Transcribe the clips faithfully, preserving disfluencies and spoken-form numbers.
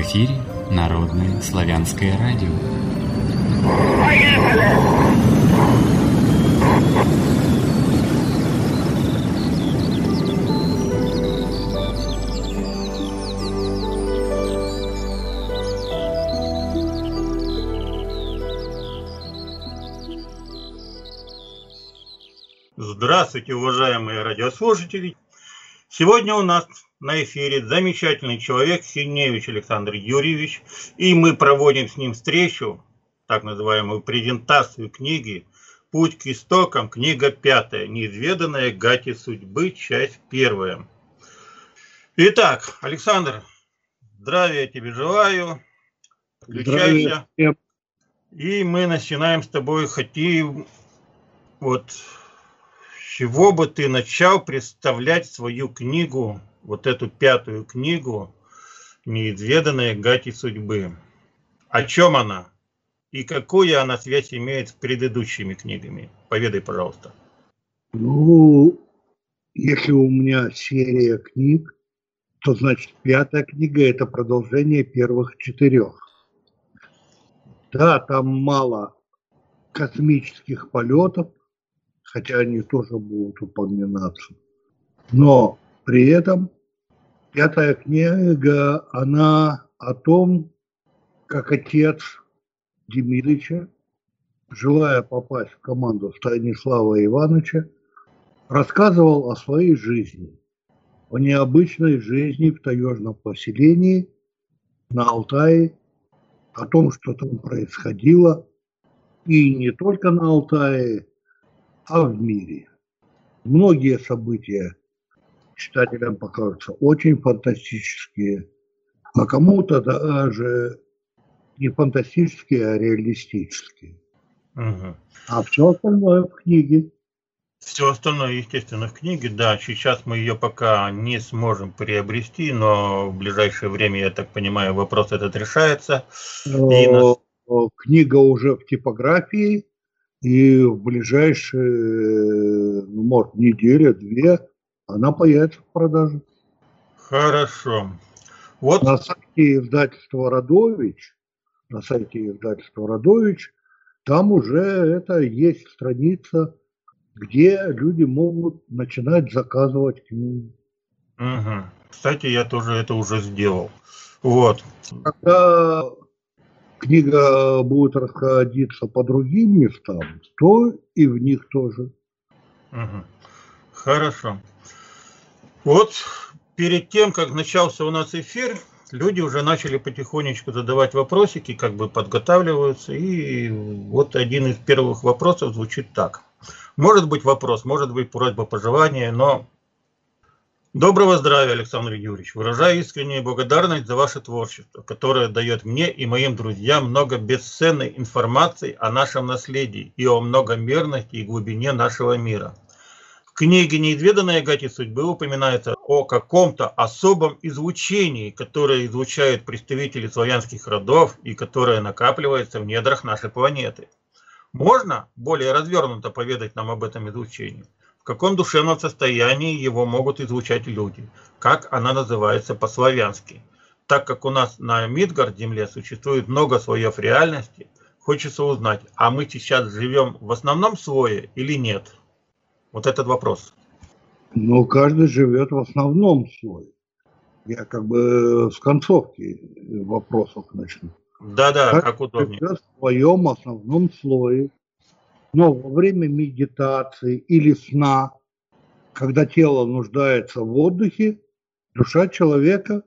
эфире Народное славянское радио. Здравствуйте, уважаемые радиослушатели! Сегодня у нас на эфире замечательный человек Синевич Александр Юрьевич, и мы проводим с ним встречу, так называемую презентацию книги «Путь к истокам», книга пятая, «Неизведанная гати судьбы», часть первая. Итак, Александр, здравия тебе желаю, включайся, здравия. И мы начинаем с тобой, хотим, вот, с чего бы ты начал представлять свою книгу, вот эту пятую книгу «Неизведанная гати судьбы». О чем она? И какую она связь имеет с предыдущими книгами? Поведай, пожалуйста. Ну, если у меня серия книг, то значит пятая книга – это продолжение первых четырех. Да, там мало космических полетов, хотя они тоже будут упоминаться. Но при этом пятая книга, она о том, как отец Демидыча, желая попасть в команду Станислава Ивановича, рассказывал о своей жизни, о необычной жизни в таежном поселении на Алтае, о том, что там происходило, и не только на Алтае, а в мире. Многие события читателям покажутся очень фантастические, а кому-то даже не фантастические, а реалистические. Угу. А все остальное в книге. Все остальное, естественно, в книге, да. Сейчас мы ее пока не сможем приобрести, но в ближайшее время, я так понимаю, вопрос этот решается. И нас... Книга уже в типографии, и в ближайшие, ну, может, неделя-две она появится в продаже. Хорошо. Вот. На сайте издательства «Радович», на сайте издательства «Радович», там уже это есть страница, где люди могут начинать заказывать книги. Угу. Кстати, я тоже это уже сделал. Вот. Когда книга будет расходиться по другим местам, то и в них тоже. Угу. Хорошо. Вот перед тем, как начался у нас эфир, люди уже начали потихонечку задавать вопросики, как бы подготавливаются. И вот один из первых вопросов звучит так. Может быть вопрос, может быть просьба, пожелание, но... Доброго здравия, Александр Юрьевич. Выражаю искреннюю благодарность за ваше творчество, которое дает мне и моим друзьям много бесценной информации о нашем наследии и о многомерности и глубине нашего мира. В книге «Неизведанная гати судьбы» упоминается о каком-то особом излучении, которое излучают представители славянских родов и которое накапливается в недрах нашей планеты. Можно более развернуто поведать нам об этом излучении? В каком душевном состоянии его могут излучать люди? Как она называется по-славянски? Так как у нас на Мидгард-земле существует много слоев реальности, хочется узнать, а мы сейчас живем в основном слое или нет? Вот этот вопрос. Ну, каждый живет в основном слое. Я как бы с концовки вопросов начну. Да-да, как удобнее. Живет в своем основном слое. Но во время медитации или сна, когда тело нуждается в отдыхе, душа человека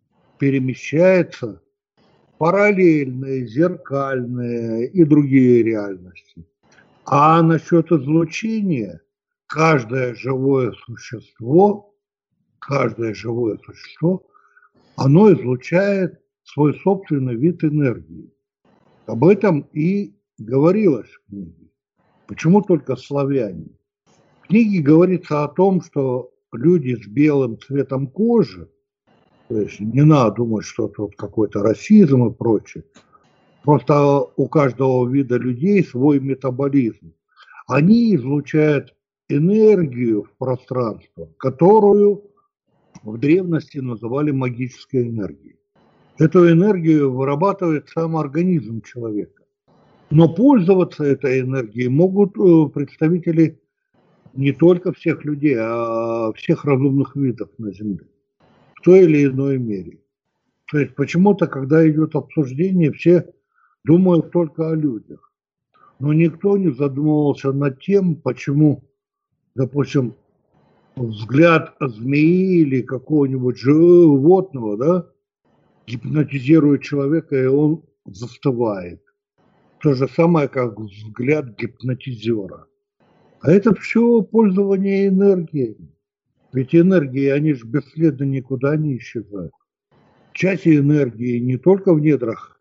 перемещается в параллельные, зеркальные и другие реальности. А насчет излучения, каждое живое существо, каждое живое существо, оно излучает свой собственный вид энергии. Об этом и говорилось в книге. Почему только славяне? В книге говорится о том, что люди с белым цветом кожи, то есть не надо думать, что тут какой-то расизм и прочее, просто у каждого вида людей свой метаболизм. Они излучают энергию в пространство, которую в древности называли магической энергией. Эту энергию вырабатывает сам организм человека. Но пользоваться этой энергией могут представители не только всех людей, а всех разумных видов на Земле в той или иной мере. То есть почему-то, когда идет обсуждение, все думают только о людях. Но никто не задумывался над тем, почему, допустим, взгляд змеи или какого-нибудь животного, да, гипнотизирует человека, и он застывает. То же самое, как взгляд гипнотизера. А это все пользование энергией. Ведь энергии, они же бесследно никуда не исчезают. Часть энергии не только в недрах,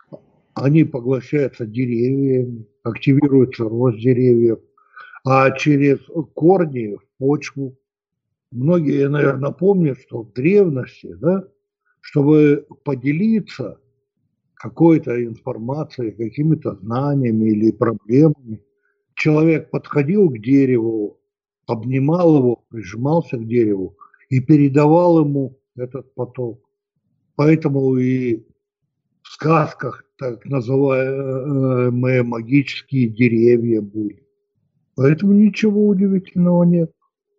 они поглощаются деревьями, активируется рост деревьев, а через корни в почву. Многие, наверное, помнят, что в древности, да, чтобы поделиться какой-то информацией, какими-то знаниями или проблемами, человек подходил к дереву, обнимал его, прижимался к дереву и передавал ему этот поток. Поэтому и в сказках так называемые магические деревья были. Поэтому ничего удивительного нет.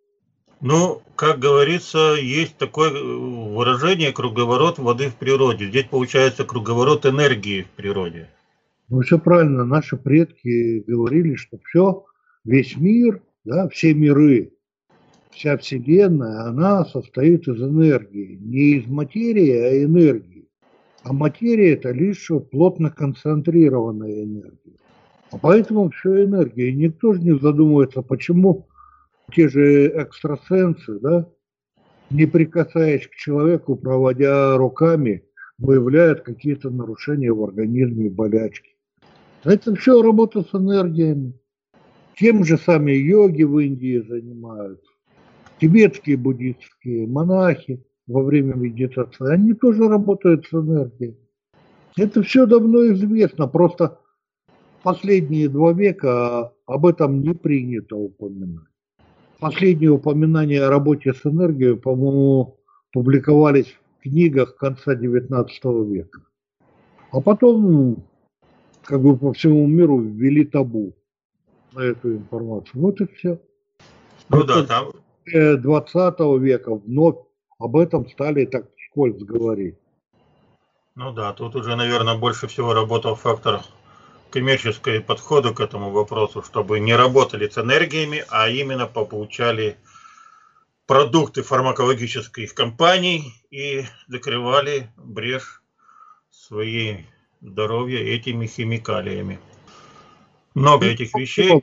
Ну, как говорится, есть такое выражение «круговорот воды в природе». Здесь получается круговорот энергии в природе. Ну, все правильно. Наши предки говорили, что все, весь мир, да, все миры, вся Вселенная, она состоит из энергии. Не из материи, а энергии. А материя – это лишь плотно концентрированная энергия. А поэтому все энергия. И никто же не задумывается, почему те же экстрасенсы, да, не прикасаясь к человеку, проводя руками, выявляют какие-то нарушения в организме, болячки. Это все работа с энергиями. Тем же сами йоги в Индии занимаются. Тибетские буддистские монахи во время медитации, они тоже работают с энергией. Это все давно известно, просто последние два века об этом не принято упоминать. Последние упоминания о работе с энергией, по-моему, публиковались в книгах конца девятнадцатого века. А потом, как бы по всему миру ввели табу на эту информацию. Вот и все. Ну да, там... двадцатого века вновь об этом стали так вскользь говорить. Ну да, тут уже, наверное, больше всего работал фактор коммерческого подхода к этому вопросу, чтобы не работали с энергиями, а именно получали продукты фармакологических компаний и закрывали брешь своей здоровья этими химикалиями. Много этих вещей.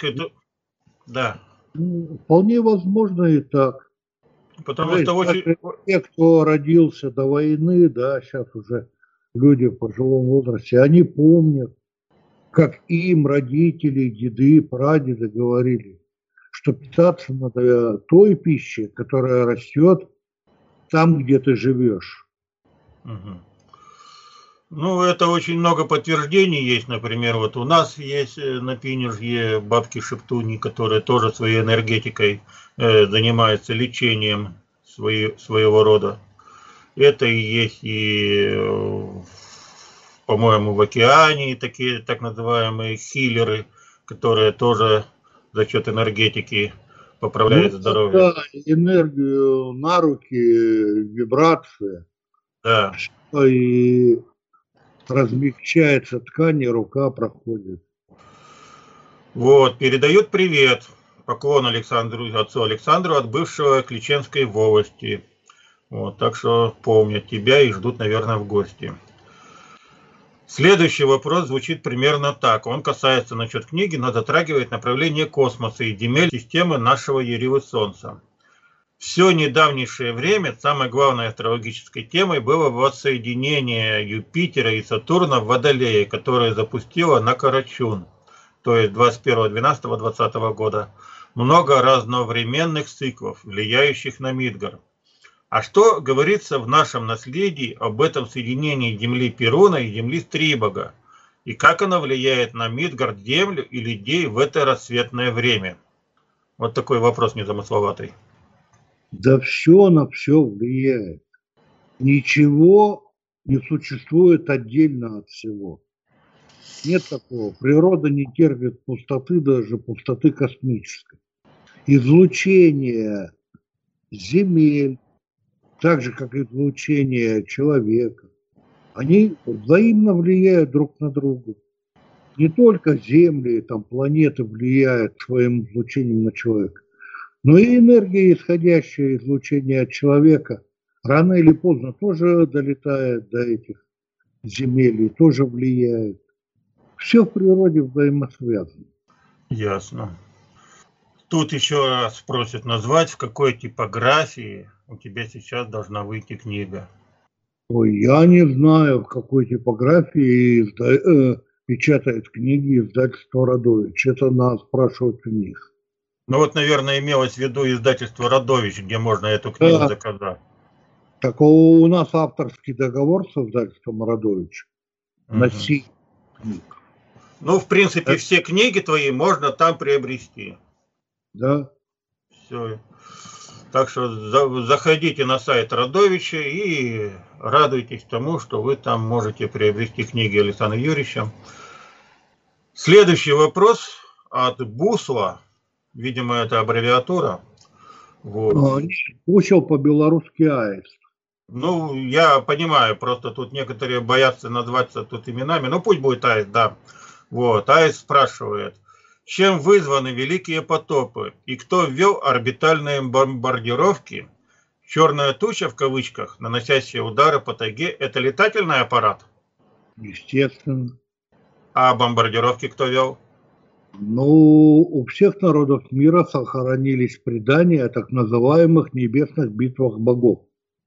Да. Вполне возможно и так. Потому Знаешь, что очень... Те, кто родился до войны, да, сейчас уже люди в пожилом возрасте, они помнят, как им родители, деды, прадеды говорили, что питаться надо той пищей, которая растет там, где ты живешь. Угу. Ну, это очень много подтверждений есть. Например, вот у нас есть на Пинежье бабки-шептуни, которые тоже своей энергетикой э, занимаются лечением свои, своего рода. Это и есть и, э, по-моему, в океане такие так называемые хиллеры, которые тоже за счет энергетики поправляют ну, здоровье. Да, энергию на руки, вибрация. Да. И размягчается ткань, и рука проходит. Вот, передают привет. Поклон Александру, отцу Александру от бывшего Кличенской волости. Вот, так что помнят тебя и ждут, наверное, в гости. Следующий вопрос звучит примерно так. Он касается насчет книги, но затрагивает направление космоса и земель системы нашего Ярилы Солнца. Все недавнейшее время самой главной астрологической темой было воссоединение Юпитера и Сатурна в Водолее, которое запустило на Карачун, то есть двадцать первого двенадцатого двадцатого года, много разновременных циклов, влияющих на Мидгар. А что говорится в нашем наследии об этом соединении земли Перуна и земли Стрибога? И как оно влияет на Мидгард, землю и людей в это рассветное время? Вот такой вопрос незамысловатый. Да все на все влияет. Ничего не существует отдельно от всего. Нет такого. Природа не терпит пустоты, даже пустоты космической. Излучение земель, так же, как излучение человека, они взаимно влияют друг на друга. Не только Земли, там, планеты влияют своим излучением на человека, но и энергия, исходящая из излучения от человека, рано или поздно тоже долетает до этих земель и тоже влияет. Все в природе взаимосвязано. Ясно. Тут еще раз просят назвать, в какой типографии у тебя сейчас должна выйти книга. Ой, я не знаю, в какой типографии изда... э, печатает книги издательство Радович. Это надо спрашивать у них. Ну вот, наверное, имелось в виду издательство Радович, где можно эту книгу Да. заказать. Так у нас авторский договор с издательством Радович Угу. на сей книг. Ну, в принципе, Да. все книги твои можно там приобрести. Да. Все. Так что за- заходите на сайт Радовича и радуйтесь тому, что вы там можете приобрести книги Александра Юрьевича. Следующий вопрос от Бусла. Видимо, это аббревиатура. Вот. А, нет, учил по-белорусски аист. Ну, я понимаю, просто тут некоторые боятся назваться тут именами. Ну, пусть будет Аист, да. Вот, Аист спрашивает, чем вызваны великие потопы и кто ввел орбитальные бомбардировки? Черная туча, в кавычках, наносящая удары по тайге, это летательный аппарат? Естественно. А бомбардировки кто вел? Ну, у всех народов мира сохранились предания о так называемых небесных битвах богов.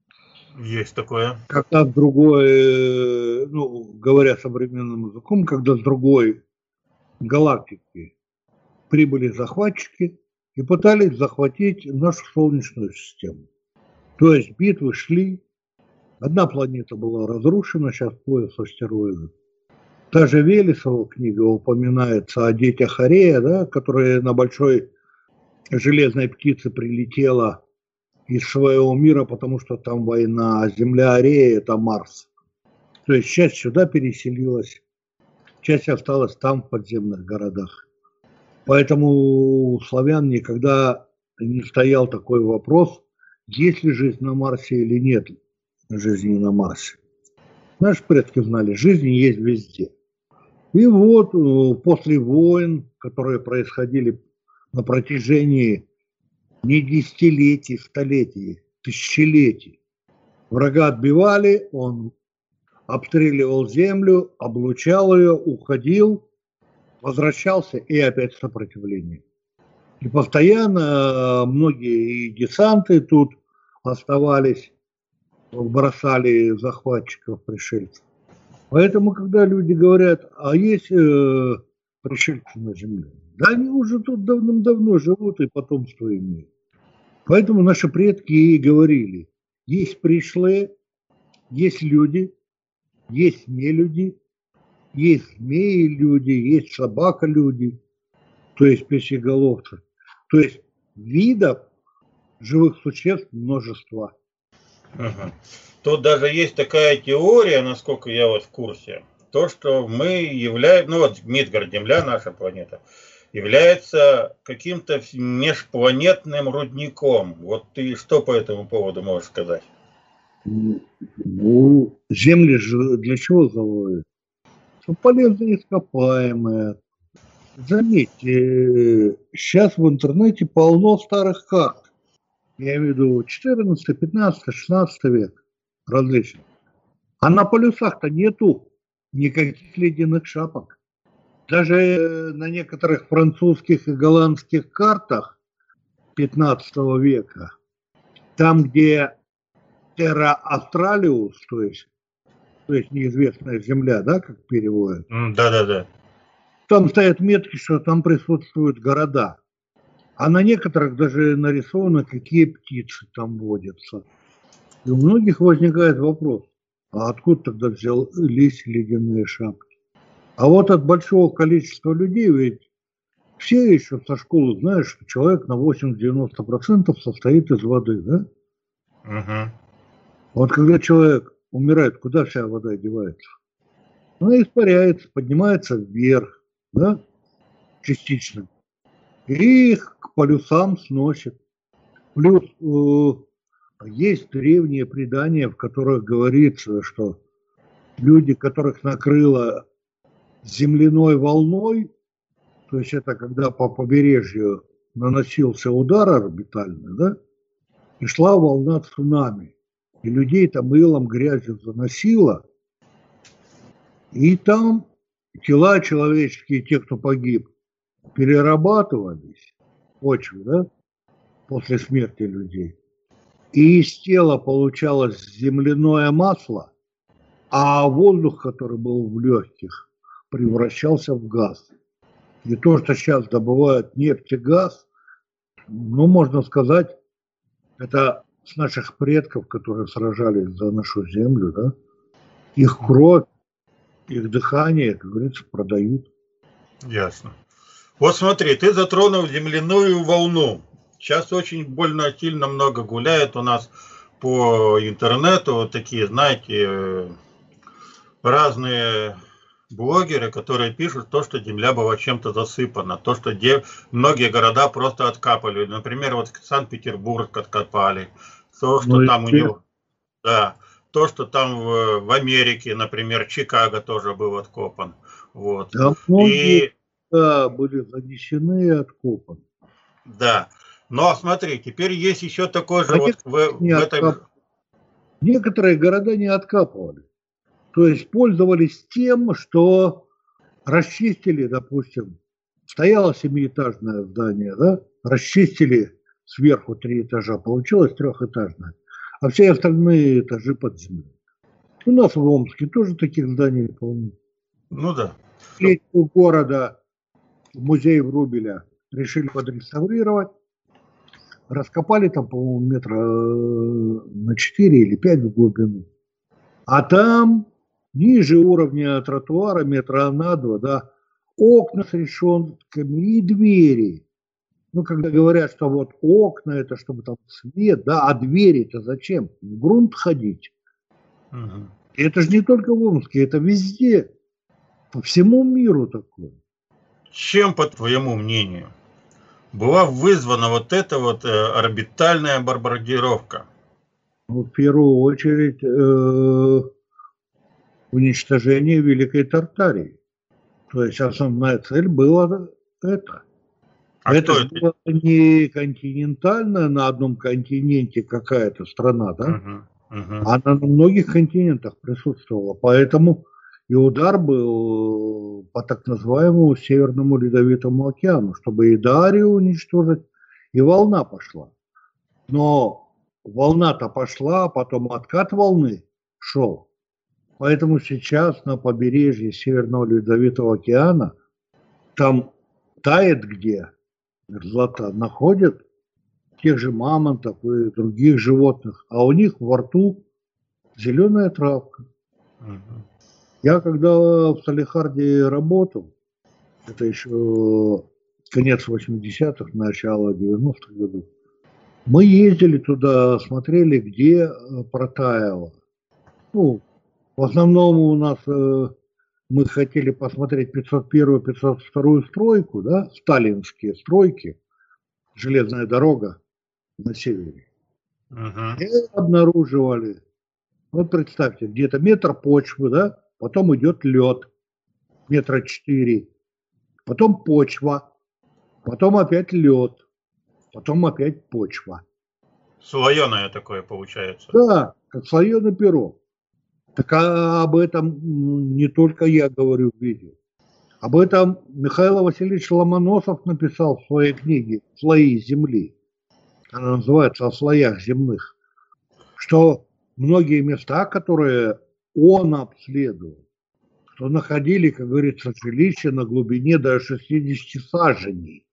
Есть такое. Когда с другой, э, ну, говоря современным языком, когда с другой галактики прибыли захватчики и пытались захватить нашу Солнечную систему. То есть битвы шли, одна планета была разрушена, сейчас пояс астероидов. Та же Велесова книга упоминается о детях Арея, да, которая на большой железной птице прилетела из своего мира, потому что там война, а земля Арея – это Марс. То есть часть сюда переселилась, часть осталась там в подземных городах. Поэтому у славян никогда не стоял такой вопрос, есть ли жизнь на Марсе или нет жизни на Марсе. Наши предки знали, жизнь есть везде. И вот после войн, которые происходили на протяжении не десятилетий, столетий, тысячелетий, врага отбивали, он обстреливал землю, облучал ее, уходил, возвращался и опять сопротивление. И постоянно многие и десанты тут оставались, бросали захватчиков, пришельцев. Поэтому, когда люди говорят, а есть э, пришельцы на Земле, да они уже тут давным-давно живут и потомство имеют. Поэтому наши предки и говорили, есть пришлые, есть люди, есть нелюди, есть змеи-люди, есть собака-люди, то есть песеголовцы. То есть видов живых существ множество. Угу. Тут даже есть такая теория, насколько я вот в курсе, то, что мы являемся, ну вот Мидгард, Земля, наша планета, является каким-то межпланетным рудником. Вот ты что по этому поводу можешь сказать? Ну, Земли же для чего заводят? Что полезные ископаемые. Заметьте, сейчас в интернете полно старых карт. Я имею в виду четырнадцатый, пятнадцатый, шестнадцатый век. Различных. А на полюсах-то нету никаких ледяных шапок. Даже на некоторых французских и голландских картах пятнадцатого века, там, где Terra Australis, то есть, то есть неизвестная земля, да, как переводят, Да-да-да. там стоят метки, что там присутствуют города. А на некоторых даже нарисовано, какие птицы там водятся. И у многих возникает вопрос, а откуда тогда взялись ледяные шапки? А вот от большого количества людей, ведь все еще со школы знают, что человек на восемьдесят-девяносто процентов состоит из воды, да? Угу. Вот когда человек умирает, куда вся вода девается? Она испаряется, поднимается вверх, да, частично. И их к полюсам сносит. Плюс э, есть древние предания, в которых говорится, что люди, которых накрыло земляной волной, то есть это когда по побережью наносился удар орбитальный, да, и шла волна цунами. И людей там мылом, грязью заносило. И там тела человеческие, те, кто погиб, перерабатывались в почве, да, после смерти людей. И из тела получалось земляное масло, а воздух, который был в легких, превращался в газ. И то, что сейчас добывают нефть и газ, ну, можно сказать, это с наших предков, которые сражались за нашу землю, да, их кровь, их дыхание, как говорится, продают. Ясно. Вот смотри, ты затронул земляную волну. Сейчас очень больно сильно много гуляет у нас по интернету вот такие, знаете, разные блогеры, которые пишут то, что земля была чем-то засыпана, то, что де... многие города просто откапали. Например, вот Санкт-Петербург откопали, то, что ну, там у него... Да, то, что там в, в Америке, например, Чикаго тоже был откопан. Вот. Да, многие и... да, были занесены и откопаны. Да. Но смотри, теперь есть еще такой же... А вот в, в этой... Некоторые города не откапывали. То есть пользовались тем, что расчистили, допустим, стояло семиэтажное здание, да, расчистили сверху три этажа, получилось трехэтажное, а все остальные этажи под землей. У нас в Омске тоже таких зданий полно. Ну да. У города музей Врубеля решили подреставрировать, раскопали там, по-моему, метра на четыре или пять в глубину, а там ниже уровня тротуара, метра на два, да, окна с решетками и двери. Ну, когда говорят, что вот окна, это чтобы там свет, да, а двери-то зачем? В грунт ходить. Угу. Это же не только в Омске, это везде, по всему миру такое. Чем, по твоему мнению, была вызвана вот эта вот э, орбитальная бомбардировка? Ну, в первую очередь... Э- уничтожение Великой Тартарии. То есть основная цель была это. А это же было не континентальная на одном континенте какая-то страна, да? Uh-huh, uh-huh. Она на многих континентах присутствовала. Поэтому и удар был по так называемому Северному Ледовитому океану, чтобы и Дарию уничтожить, и волна пошла. Но волна-то пошла, а потом откат волны шел. Поэтому сейчас на побережье Северного Ледовитого океана там тает где мерзлота, находят тех же мамонтов и других животных, а у них во рту зеленая травка. Угу. Я когда в Салехарде работал, это еще конец восьмидесятых, начало девяностых годов, мы ездили туда, смотрели, где протаяло. Ну, в основном у нас э, мы хотели посмотреть пятьсот первую — пятьсот вторую стройку, да, сталинские стройки, железная дорога на севере. Uh-huh. И обнаруживали, вот представьте, где-то метр почвы, да, потом идет лед, метра четыре, потом почва, потом опять лед, потом опять почва. Слоеное такое получается. Да, как слоеный пирог. Так а об этом не только я говорю в видео. Об этом Михаил Васильевич Ломоносов написал в своей книге «Слои земли». Она называется «О слоях земных». Что многие места, которые он обследовал, что находили, как говорится, жилища на глубине до шестидесяти саженей.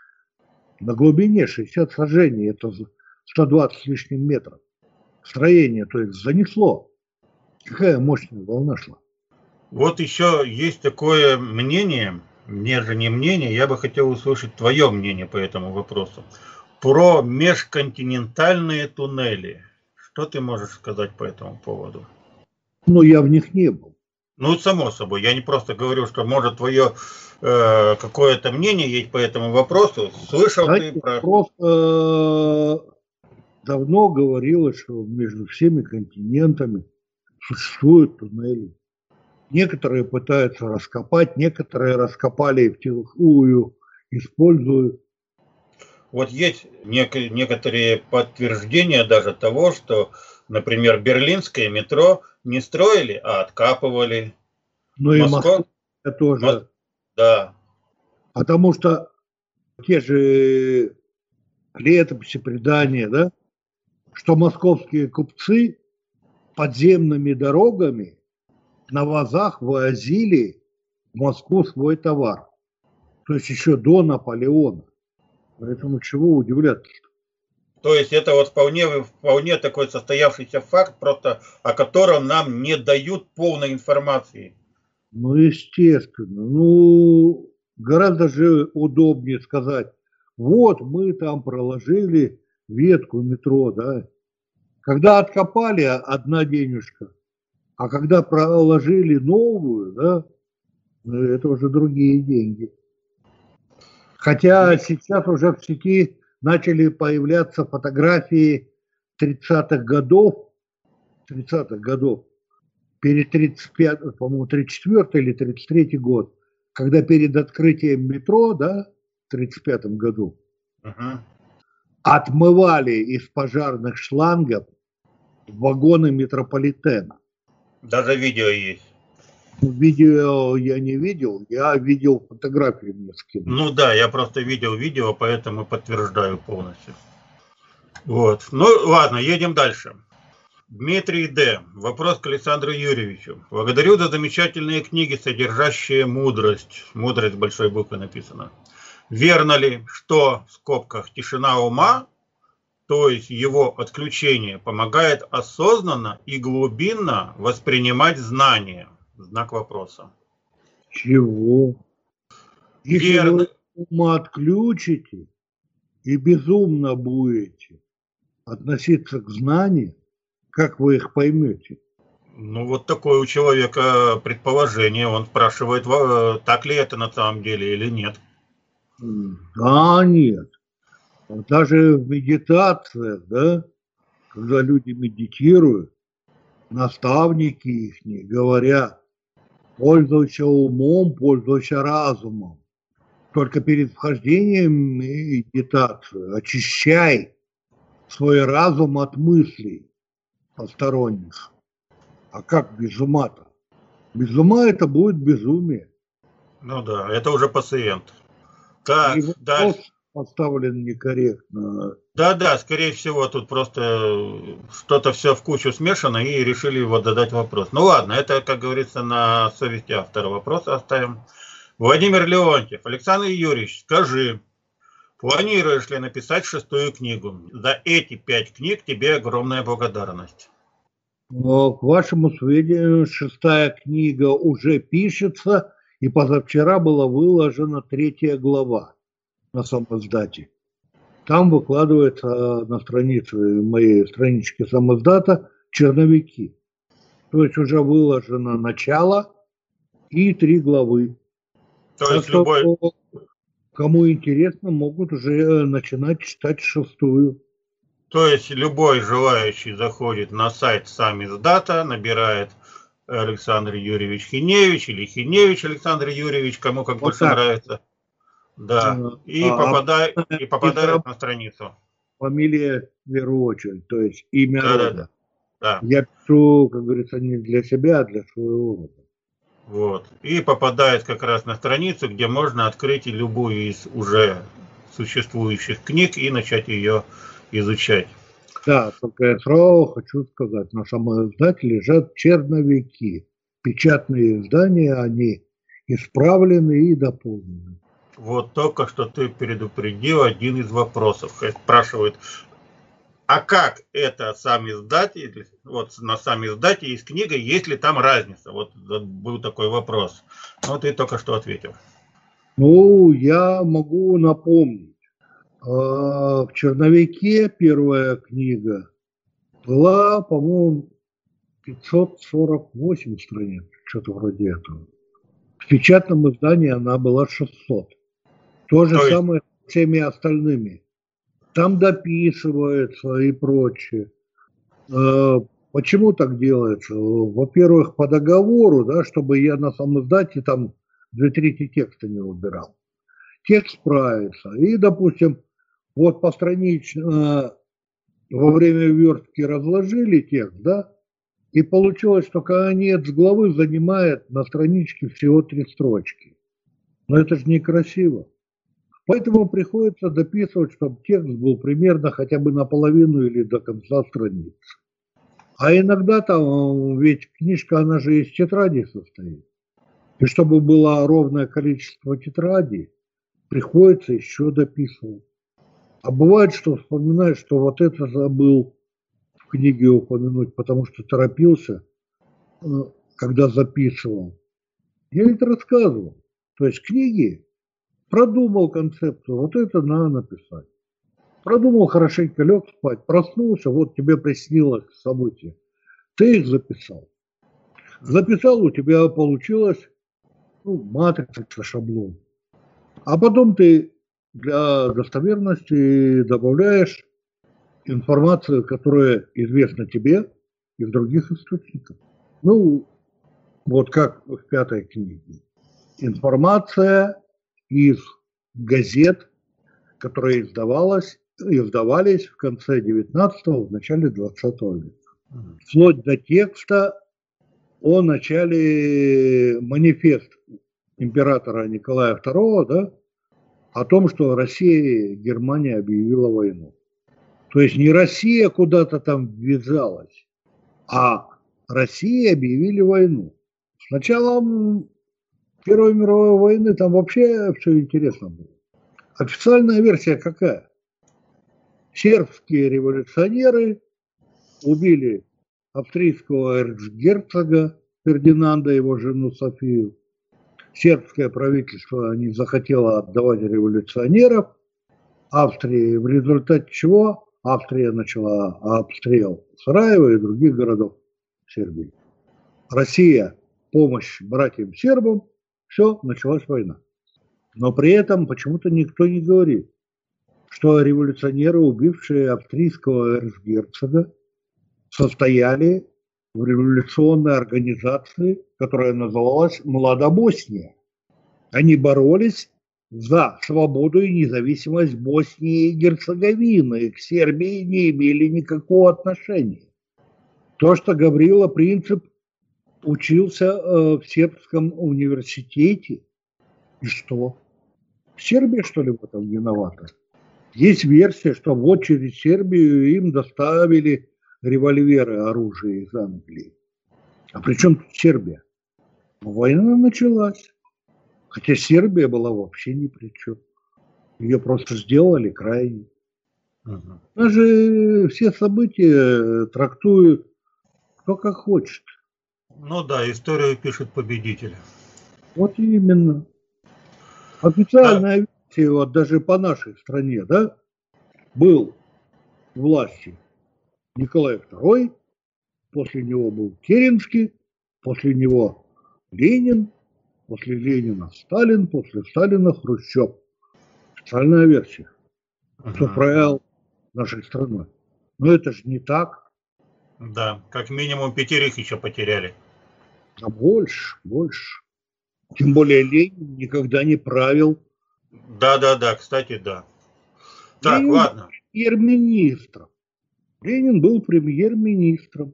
На глубине шестьдесят сажений, это сто двадцать с лишним метров. Строение, то есть занесло. Какая мощная волна шла. Вот еще есть такое мнение, мне же не мнение, я бы хотел услышать твое мнение по этому вопросу. Про межконтинентальные туннели. Что ты можешь сказать по этому поводу? Но я в них не был. Ну, само собой. Я не просто говорю, что, может, твое э, какое-то мнение есть по этому вопросу. Слышал Знаете, ты про... просто давно говорилось, что между всеми континентами существуют туннели. Некоторые пытаются раскопать, некоторые раскопали и втихую используют. Вот есть нек- некоторые подтверждения даже того, что, например, берлинское метро не строили, а откапывали. Ну и Москва тоже. Мос... Да. Потому что те же летописи, предания, да, что московские купцы подземными дорогами на вазах возили в Москву свой товар. То есть еще до Наполеона. Поэтому чего удивляться? То есть это вот вполне, вполне такой состоявшийся факт, просто о котором нам не дают полной информации. Ну, естественно. Ну, гораздо же удобнее сказать, вот мы там проложили ветку метро, да. Когда откопали, одна денежка, а когда проложили новую, да, это уже другие деньги. Хотя сейчас уже в сети начали появляться фотографии тридцатых годов, тридцатых годов, перед тридцать пятым, по-моему, тридцать четвёртый или тридцать третий год, когда перед открытием метро, да, в тридцать пятом году, uh-huh. отмывали из пожарных шлангов вагоны метрополитена. Даже видео есть. Видео я не видел, я видел фотографии мне скинули. Ну да, я просто видел видео, поэтому подтверждаю полностью. Вот. Ну ладно, едем дальше. Дмитрий Д. Вопрос к Александру Юрьевичу. Благодарю за замечательные книги, содержащие мудрость. Мудрость большой буквы написано. Верно ли, что в скобках тишина ума, то есть его отключение, помогает осознанно и глубинно воспринимать знания? Знак вопроса. Чего? Если Верно. вы ума отключите и безумно будете относиться к знаниям, как вы их поймете? Ну, вот такое у человека предположение. Он спрашивает, так ли это на самом деле или нет. Да, нет. Даже в медитациях, да, когда люди медитируют, наставники их говорят, пользуйся умом, пользуйся разумом. Только перед вхождением в медитацию очищай свой разум от мыслей посторонних. А как без ума-то? Без ума это будет безумие. Ну да, это уже пациент. Так, и дальше. Поставлен некорректно. Да-да, скорее всего, тут просто что-то все в кучу смешано и решили его задать вопрос. Ну ладно, это, как говорится, на совести автора вопроса оставим. Владимир Леонтьев. Александр Юрьевич, скажи, планируешь ли написать шестую книгу? За эти пять книг тебе огромная благодарность. Но, к вашему сведению, шестая книга уже пишется, и позавчера была выложена третья глава на самоиздате. Там выкладывается на странице моей странички самоиздата черновики. То есть уже выложено начало и три главы. То так есть что, любой... кому интересно, могут уже начинать читать шестую. То есть любой желающий заходит на сайт самиздата, набирает Александр Юрьевич Хиневич или Хиневич Александр Юрьевич, кому как вот больше так. нравится. Да, и, а, попадает, а, и попадает на страницу. Фамилия в первую очередь, то есть имя да, рода. Да, да. Я пишу, как говорится, не для себя, а для своего рода. Вот. И попадает как раз на страницу, где можно открыть любую из уже существующих книг и начать ее изучать. Да, только я сразу хочу сказать, на самоиздате лежат черновики. Печатные издания, они исправлены и дополнены. Вот только что ты предупредил один из вопросов. Спрашивают, а как это самиздате, вот на самиздате есть книга, есть ли там разница? Вот был такой вопрос. Ну, ты только что ответил. Ну, я могу напомнить. В черновике первая книга была, по-моему, пятьсот сорок восемь страниц, что-то вроде этого. В печатном издании она была шестьсот. То же То есть... самое с всеми остальными. Там дописывается и прочее. Почему так делается? Во-первых, по договору, да, чтобы я на самоиздате там две трети текста не убирал. Текст справится. И, допустим, вот постранично во время верстки разложили текст, да, и получилось, что конец главы занимает на страничке всего три строчки. Но это же некрасиво. Поэтому приходится дописывать, чтобы текст был примерно хотя бы наполовину или до конца страницы. А иногда там, ведь книжка, она же из тетрадей состоит. И чтобы было ровное количество тетрадей, приходится еще дописывать. А бывает, что вспоминаешь, что вот это забыл в книге упомянуть, потому что торопился, когда записывал. Я ведь рассказывал. То есть книги продумал концепцию, вот это надо написать. Продумал хорошенько, лег спать, проснулся, вот тебе приснилось событие. Ты их записал. Записал, у тебя получилось, ну, матрица, шаблон. А потом ты для достоверности добавляешь информацию, которая известна тебе из других источников. Ну, вот как в пятой книге. Информация из газет, которые издавалась, издавались в конце девятнадцатого, в начале двадцатого века. Вплоть до текста о начале манифест императора Николая второго, да, о том, что Россия и Германия объявила войну. То есть не Россия куда-то там ввязалась, а России объявили войну. С началом Первой мировой войны там вообще все интересно было. Официальная версия какая? Сербские революционеры убили австрийского эрцгерцога Фердинанда, его жену Софию. Сербское правительство не захотело отдавать революционеров Австрии, в результате чего Австрия начала обстрел Сараева и других городов Сербии. Россия, помощь братьям сербам, все, началась война. Но при этом почему-то никто не говорит, что революционеры, убившие австрийского эрцгерцога, состояли в революционной организации, которая называлась «Млада Босния». Они боролись за свободу и независимость Боснии и Герцеговины, и к Сербии не имели никакого отношения. То, что Гаврила Принцип учился э, в сербском университете, и что? Сербия, что ли, в этом виновата? Есть версия, что вот через Сербию им доставили револьверы, оружие из Англии. А при чем тут Сербия? Война началась. Хотя Сербия была вообще ни при чем. Ее просто сделали крайней. Угу. Даже все события трактуют кто как хочет. Ну да, историю пишет победитель. Вот именно. Официальная версия, вот даже по нашей стране, да, был власти Николай второй, после него был Керенский, после него Ленин, после Ленина Сталин, после Сталина Хрущев. Официальная версия, кто uh-huh. правил нашей страной. Но это же не так. Да, как минимум пятерых еще потеряли. А больше, больше. Тем более Ленин никогда не правил. Да-да-да, кстати, да. Так, Ленин ладно. Был премьер-министром. Ленин был премьер-министром.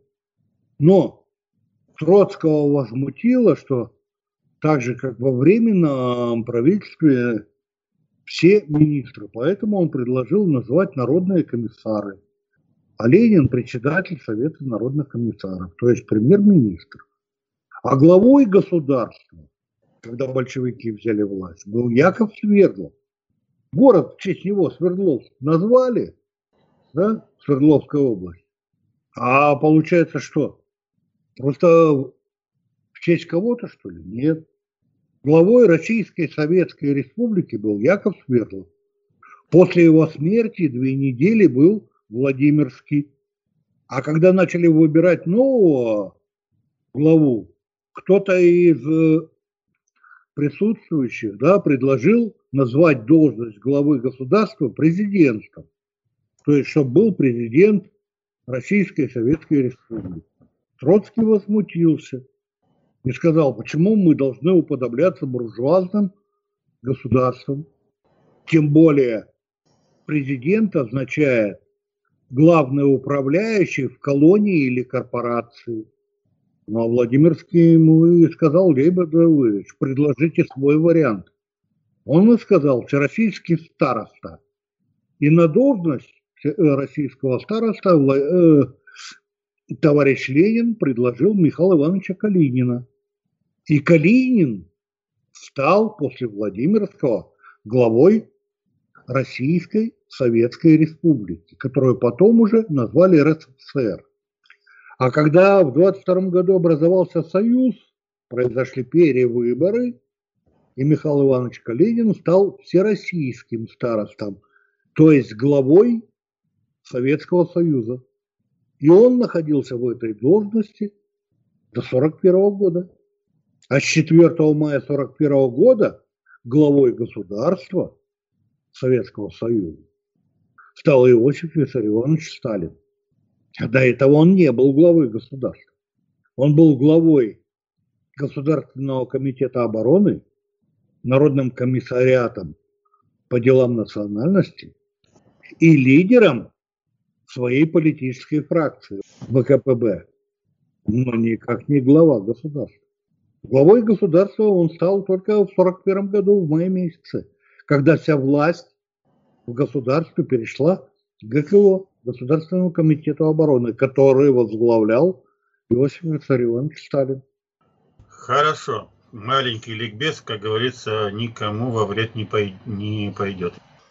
Но Троцкого возмутило, что так же, как во временном правительстве, все министры. Поэтому он предложил назвать народные комиссары. А Ленин председатель Совета народных комиссаров, то есть премьер-министр. А главой государства, когда большевики взяли власть, был Яков Свердлов. Город в честь него, Свердловск, назвали, да, Свердловская область. А получается что? Просто в честь кого-то, что ли? Нет. Главой Российской Советской Республики был Яков Свердлов. После его смерти две недели был Владимирский. А когда начали выбирать нового главу, кто-то из присутствующих, да, предложил назвать должность главы государства президентом. То есть, чтобы был президент Российской Советской Республики. Троцкий возмутился и сказал, почему мы должны уподобляться буржуазным государствам. Тем более президент означает главный управляющий в колонии или корпорации. Ну, а Владимирский ему и сказал, Лейб Давыдович, предложите свой вариант. Он и сказал, всероссийский староста. И на должность российского староста э, товарищ Ленин предложил Михаила Ивановича Калинина. И Калинин стал после Владимирского главой Российской Советской Республики, которую потом уже назвали эр эс эс эр. А когда в двадцать втором году образовался Союз, произошли перевыборы, и Михаил Иванович Калинин стал всероссийским старостом, то есть главой Советского Союза. И он находился в этой должности до сорок первого года. А с четвёртого мая сорок первого года главой государства Советского Союза стал Иосиф Виссарионович Сталин. До этого он не был главой государства. Он был главой Государственного комитета обороны, Народным комиссариатом по делам национальности и лидером своей политической фракции вэ ка пэ бэ, но никак не глава государства. Главой государства он стал только в сорок первом году, в мае месяце, когда вся власть в государстве перешла к гэ ка о, Государственному комитету обороны, который возглавлял Иосиф Виссарионович Сталин. Хорошо. Маленький ликбез, как говорится, никому во вред не, пой... не пойдет.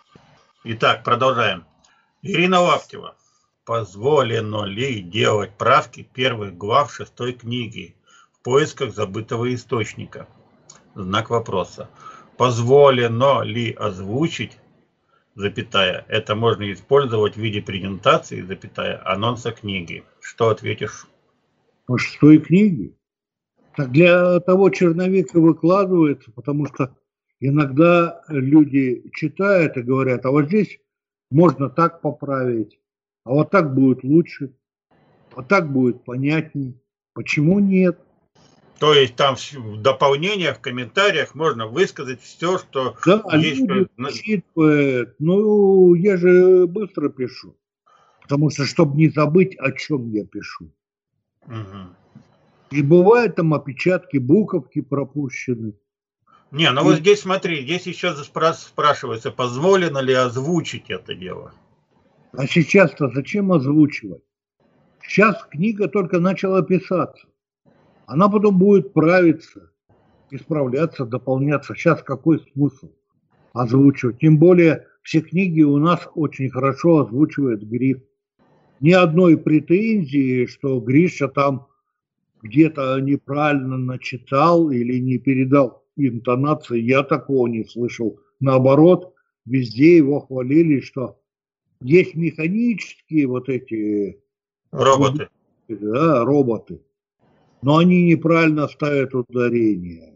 Итак, продолжаем. Ирина Лаптева. Позволено ли делать правки первых глав шестой книги в поисках забытого источника? Знак вопроса. Позволено ли озвучить, запятая, это можно использовать в виде презентации, запятая, анонса книги? Что ответишь? По шестой книге? Так для того черновик и выкладывается, потому что иногда люди читают и говорят, а вот здесь можно так поправить, а вот так будет лучше, вот так будет понятнее. Почему нет? То есть там в дополнениях, в комментариях можно высказать все, что да, есть. Люди считывают. Ну, я же быстро пишу, потому что, чтобы не забыть, о чем я пишу. Угу. И бывают там опечатки, буковки пропущены. Не, ну и... вот здесь смотри, здесь еще спрашивается, позволено ли озвучить это дело. А сейчас-то зачем озвучивать? Сейчас книга только начала писаться. Она потом будет правиться, исправляться, дополняться. Сейчас какой смысл озвучивать? Тем более все книги у нас очень хорошо озвучивает Гриф. Ни одной претензии, что Гриша там где-то неправильно начитал или не передал интонации, я такого не слышал. Наоборот, везде его хвалили, что есть механические вот эти роботы, да, роботы, но они неправильно ставят ударение,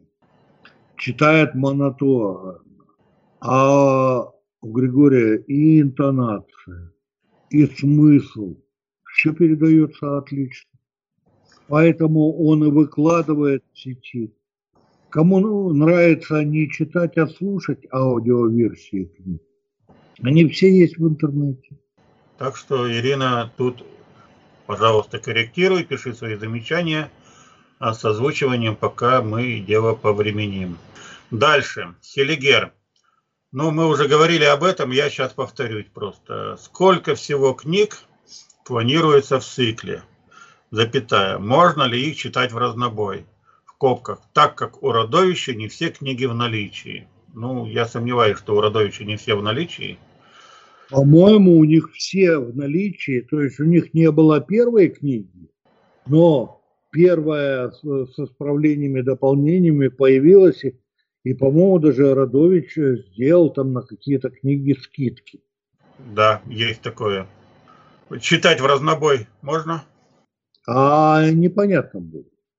читают монотонно, а у Григория и интонация, и смысл, все передается отлично. Поэтому он и выкладывает в сети. Кому нравится не читать, а слушать аудиоверсии книг, они все есть в интернете. Так что, Ирина, тут, пожалуйста, корректируй, пиши свои замечания, а с озвучиванием пока мы дело повременим. Дальше. Селигер. Ну, мы уже говорили об этом, я сейчас повторюсь просто. Сколько всего книг планируется в цикле? Запятая. Можно ли их читать в разнобой? В скобках. Так как у Радовича не все книги в наличии. Ну, я сомневаюсь, что у Радовича не все в наличии. По-моему, у них все в наличии. То есть у них не было первой книги, но первая с, с исправлениями, дополнениями появилась. И, и по-моему, даже Радович сделал там на какие-то книги скидки. Да, есть такое. Читать в разнобой можно? А непонятно будет.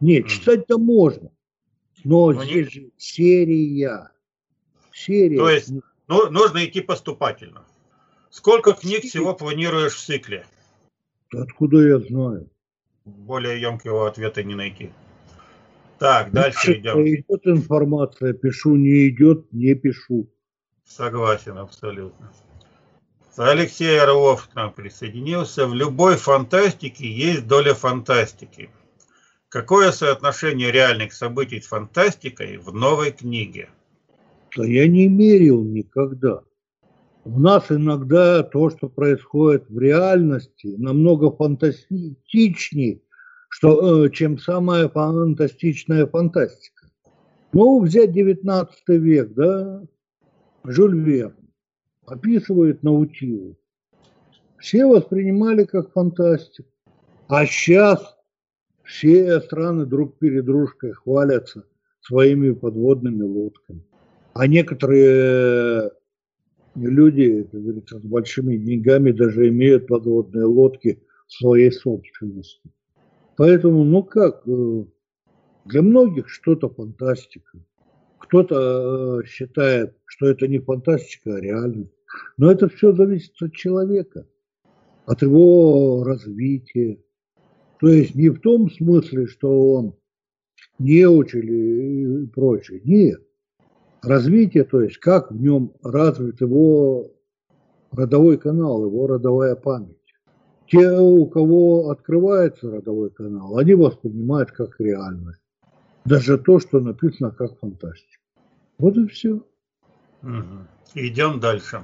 Нет, читать-то можно, но Ну, здесь не- же серия. Серия. То есть ну, нужно идти поступательно. Сколько книг Серия. всего планируешь в цикле? Откуда я знаю? Более емкого ответа не найти. Так, Дальше дальше идем. идет информация, пишу, не идет, не пишу. Согласен абсолютно. Алексей Орлов к нам присоединился. В любой фантастике есть доля фантастики. Какое соотношение реальных событий с фантастикой в новой книге? Да я не мерил никогда. У нас иногда то, что происходит в реальности, намного фантастичнее, что, э, чем самая фантастичная фантастика. Ну, взять девятнадцатый век, да, Жюль Верн описывает Наутилус. Все воспринимали как фантастику. А сейчас все страны друг перед дружкой хвалятся своими подводными лодками. А некоторые люди, как говорится, с большими деньгами даже имеют подводные лодки своей собственности. Поэтому, ну как, для многих что-то фантастика. Кто-то считает, что это не фантастика, а реальность. Но это все зависит от человека, от его развития. То есть не в том смысле, что он неуч или прочее. Нет. Развитие, то есть как в нем развит его родовой канал, его родовая память. Те, у кого открывается родовой канал, они воспринимают как реальность. Даже то, что написано как фантастика. Вот и все. Угу. Идем дальше.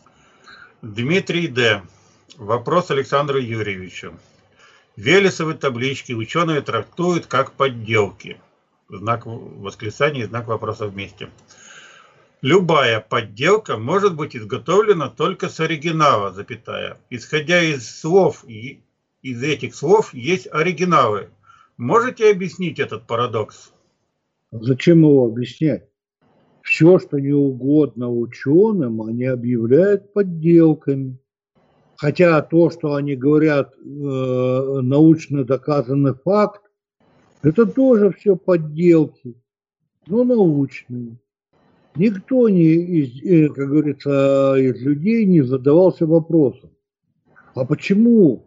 Дмитрий Д. Вопрос Александру Юрьевичу. Велесовы таблички ученые трактуют как подделки. Знак восклицания и знак вопроса вместе. Любая подделка может быть изготовлена только с оригинала, запятая. Исходя из слов, из этих слов есть оригиналы. Можете объяснить этот парадокс? Зачем его объяснять? Все, что не угодно ученым, они объявляют подделками. Хотя то, что они говорят, э, научно доказанный факт, это тоже все подделки, но научные. Никто не из, как говорится, из людей не задавался вопросом, а почему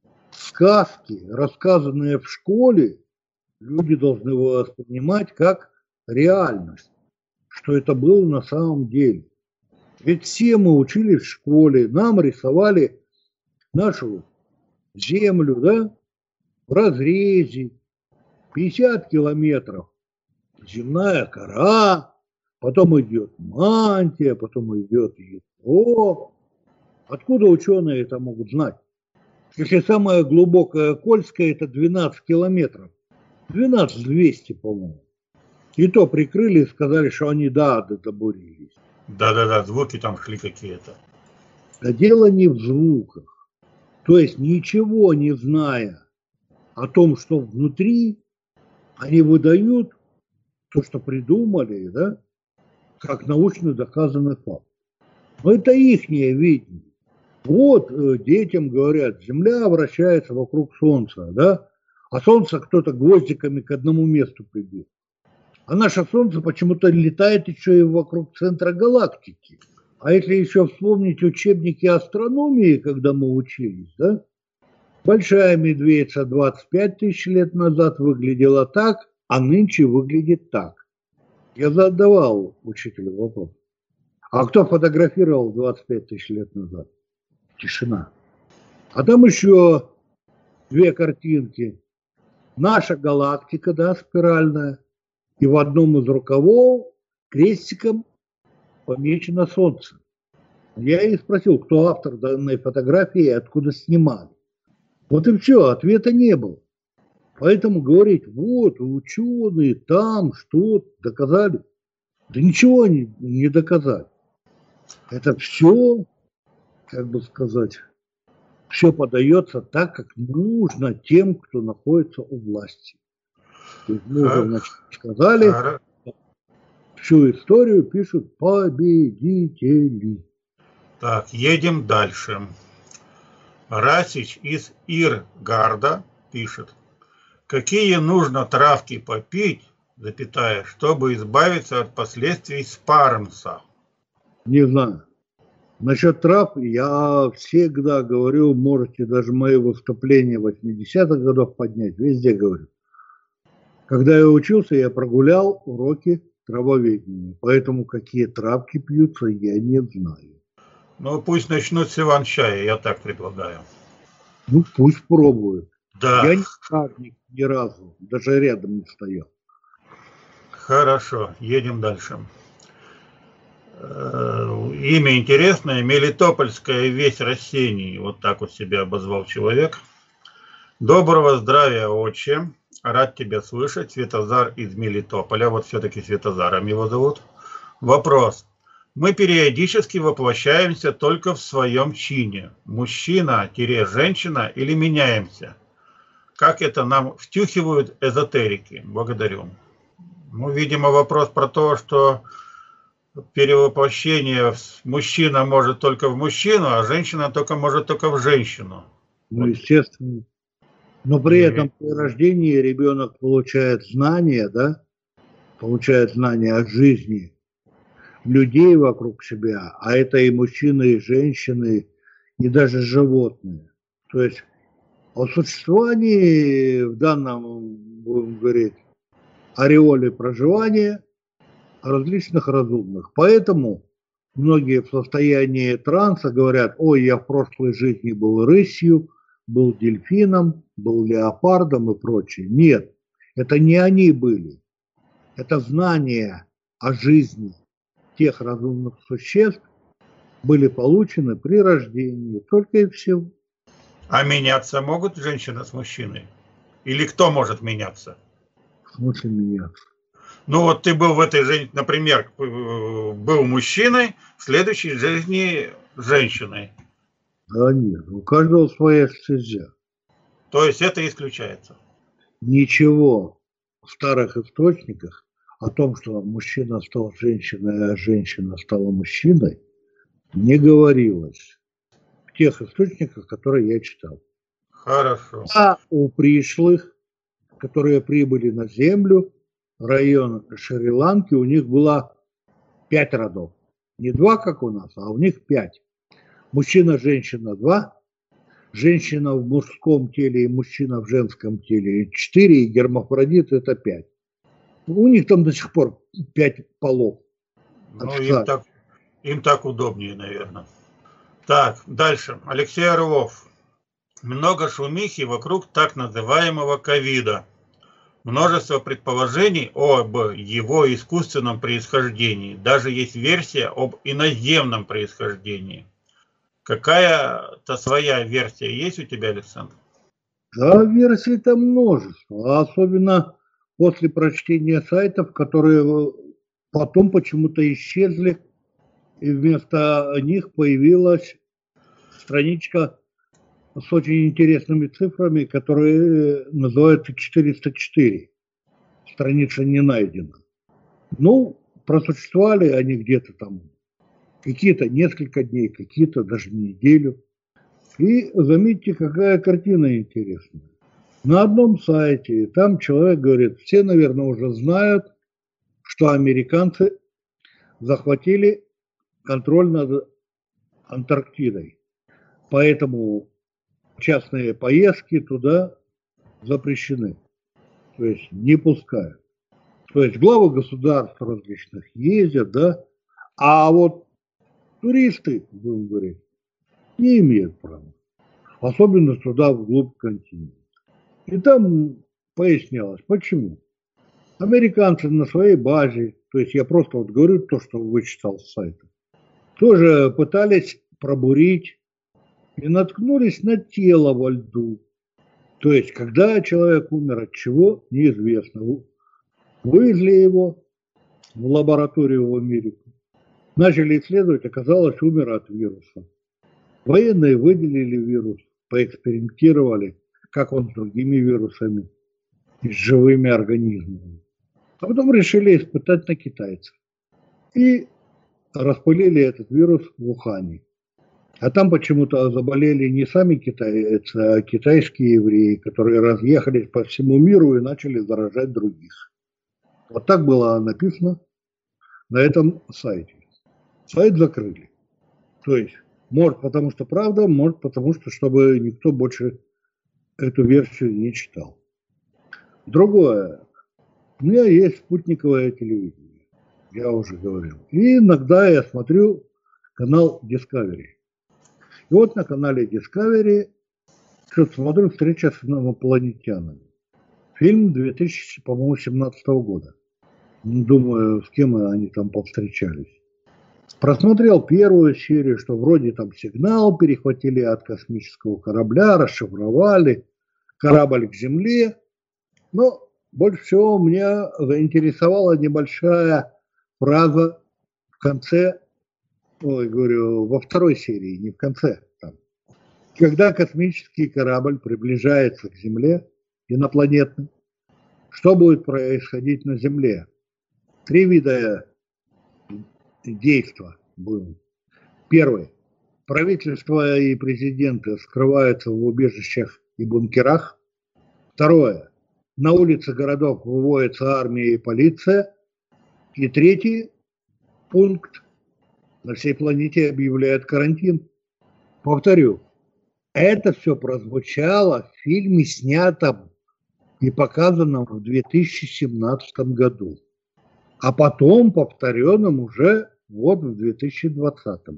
сказки, рассказанные в школе, люди должны воспринимать как реальность, что это было на самом деле. Ведь все мы учились в школе, нам рисовали нашу землю, да, в разрезе, пятьдесят километров, земная кора, потом идет мантия, потом идет ядро. Откуда ученые это могут знать? Если самая глубокая Кольская, это двенадцать километров. двенадцать двести, по-моему. И то прикрыли и сказали, что они, да, добурились. Да-да-да, звуки там шли какие-то. Да дело не в звуках. То есть ничего не зная о том, что внутри, они выдают то, что придумали, да, как научно доказанный факт. Но это ихнее видение. Вот э, детям говорят, Земля вращается вокруг Солнца, да, а Солнце кто-то гвоздиками к одному месту прибил. А наше Солнце почему-то летает еще и вокруг центра галактики. А если еще вспомнить учебники астрономии, когда мы учились, да, Большая Медведица двадцать пять тысяч лет назад выглядела так, а нынче выглядит так. Я задавал учителю вопрос. А кто фотографировал двадцать пять тысяч лет назад? Тишина. А там еще две картинки. Наша галактика, да, спиральная. И в одном из рукавов крестиком помечено Солнце. Я и спросил, кто автор данной фотографии и откуда снимали. Вот и все, ответа не было. Поэтому говорить, вот, ученые там что-то доказали. Да ничего они не доказали. Это все, как бы сказать, все подается так, как нужно тем, кто находится у власти. То есть мы уже значит, сказали, всю историю пишут победители. Так, едем дальше. Расич из Иргарда пишет. Какие нужно травки попить, запятая, чтобы избавиться от последствий спармса? Не знаю. Насчет трав я всегда говорю, можете даже мои выступления восьмидесятых годов поднять, везде говорю. Когда я учился, я прогулял уроки травоведения, поэтому какие травки пьются, я не знаю. Ну, пусть начнут с иван-чая, я так предлагаю. Ну, пусть пробуют. Да. Я не травник ни разу, даже рядом не стоял. Хорошо, едем дальше. Имя интересное, Мелитопольская весть Рассений, вот так вот себя обозвал человек. Доброго здравия, отче, рад тебя слышать, Светозар из Мелитополя, вот все-таки Светозаром его зовут. Вопрос. Мы периодически воплощаемся только в своем чине, мужчина-женщина или меняемся? Как это нам втюхивают эзотерики? Благодарю. Ну, видимо, вопрос про то, что перевоплощение мужчина может только в мужчину, а женщина только может только в женщину. Ну, естественно. Но при этом при рождении ребенок получает знания, да, получает знания о жизни людей вокруг себя, а это и мужчины, и женщины, и даже животные. То есть о существовании в данном, будем говорить, ореоле проживания различных разумных. Поэтому многие в состоянии транса говорят: ой, я в прошлой жизни был рысью, был дельфином, был леопардом и прочее. Нет, это не они были. Это знания о жизни тех разумных существ были получены при рождении, только и всего. А меняться могут женщина с мужчиной? Или кто может меняться? В смысле меняться? Ну вот ты был в этой жизни, например, был мужчиной, в следующей жизни женщиной. Да нет, у каждого своя стезя. То есть это исключается? Ничего в старых источниках о том, что мужчина стал женщиной, а женщина стала мужчиной, не говорилось. В тех источниках, которые я читал. Хорошо. А у пришлых, которые прибыли на Землю, район Шри-Ланки, у них было пять родов. Не два, как у нас, а у них пять. Мужчина, женщина два, женщина в мужском теле и мужчина в женском теле четыре, и гермафродит это пять. У них там до сих пор пять полов. Ну, им так, им так удобнее, наверное. Так, дальше. Алексей Орлов. Много шумихи вокруг так называемого ковида. Множество предположений об его искусственном происхождении. Даже есть версия об иноземном происхождении. Какая-то своя версия есть у тебя, Александр? Да, версий там множество. Особенно после прочтения сайтов, которые потом почему-то исчезли. И вместо них появилась страничка с очень интересными цифрами, которые называются четыреста четыре. Страница не найдена. Ну, просуществовали они где-то там какие-то несколько дней, какие-то даже неделю. И заметьте, какая картина интересная. На одном сайте, там человек говорит, все, наверное, уже знают, что американцы захватили контроль над Антарктидой. Поэтому частные поездки туда запрещены. То есть не пускают. То есть главы государств различных ездят, да, а вот туристы, будем говорить, не имеют права. Особенно туда, вглубь континента. И там пояснялось, почему. Американцы на своей базе, то есть я просто вот говорю то, что вычитал с сайта, тоже пытались пробурить и наткнулись на тело во льду. То есть, когда человек умер от чего, неизвестно. Вывезли его в лабораторию в Америку. Начали исследовать, оказалось, умер от вируса. Военные выделили вирус, поэкспериментировали, как он с другими вирусами и с живыми организмами. А потом решили испытать на китайцах. И распылили этот вирус в Ухане. А там почему-то заболели не сами китайцы, а китайские евреи, которые разъехались по всему миру и начали заражать других. Вот так было написано на этом сайте. Сайт закрыли. То есть, может, потому что правда, может, потому что, чтобы никто больше эту версию не читал. Другое. У меня есть спутниковое телевидение, я уже говорил. И иногда я смотрю канал Discovery. И вот на канале Discovery что-то смотрю «Встреча с инопланетянами». Фильм две тысячи семнадцатого года. Думаю, с кем они там повстречались. Просмотрел первую серию, что вроде там сигнал перехватили от космического корабля, расшифровали, корабль к Земле. Но больше всего меня заинтересовала небольшая фраза в конце, ой, говорю, во второй серии, не в конце. Там. Когда космический корабль приближается к Земле, инопланетный, что будет происходить на Земле? Три вида действия будут. Первое. Правительство и президенты скрываются в убежищах и бункерах. Второе. На улице городов выводится армия и полиция. И третий пункт. На всей планете объявляют карантин. Повторю. Это все прозвучало в фильме, снятом и показанном в две тысячи семнадцатом году. А потом повторенном уже вот в две тысячи двадцатом.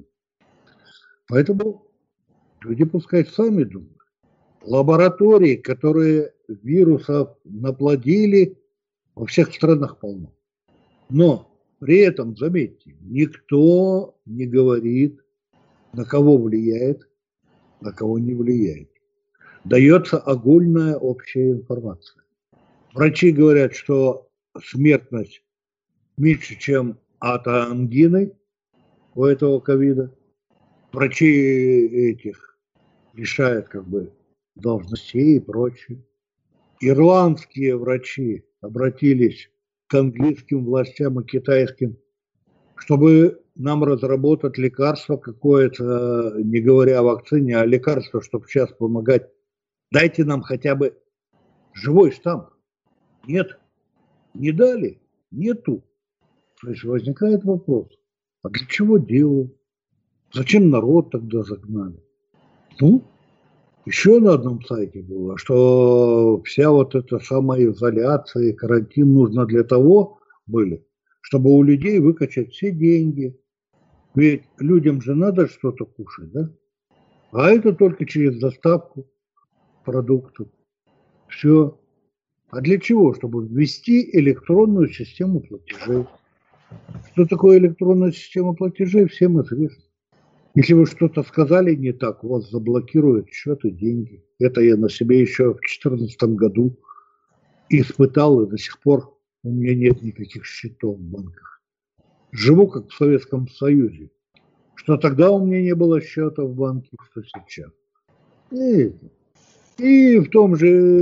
Поэтому люди пускай сами думают. Лаборатории, которые вирусов наплодили, во всех странах полно. Но при этом, заметьте, никто не говорит, на кого влияет, на кого не влияет. Дается огульная общая информация. Врачи говорят, что смертность меньше, чем от ангины у этого ковида. Врачи этих лишают как бы должностей и прочее. Ирландские врачи обратились к английским властям и китайским, чтобы нам разработать лекарство какое-то, не говоря о вакцине, а лекарство, чтобы сейчас помогать. Дайте нам хотя бы живой штамм. Нет, не дали, нету. То есть возникает вопрос, а для чего делают? Зачем народ тогда загнали? Ну, еще на одном сайте было, что вся вот эта самоизоляция, карантин нужно для того были, чтобы у людей выкачать все деньги. Ведь людям же надо что-то кушать, да? А это только через доставку продуктов. Все. А для чего? Чтобы ввести электронную систему платежей. Что такое электронная система платежей, всем известно. Если вы что-то сказали не так, у вас заблокируют счеты, деньги. Это я на себе еще в две тысячи четырнадцатом году испытал, и до сих пор у меня нет никаких счетов в банках. Живу как в Советском Союзе. Что тогда у меня не было счета в банке, что сейчас. И, и в том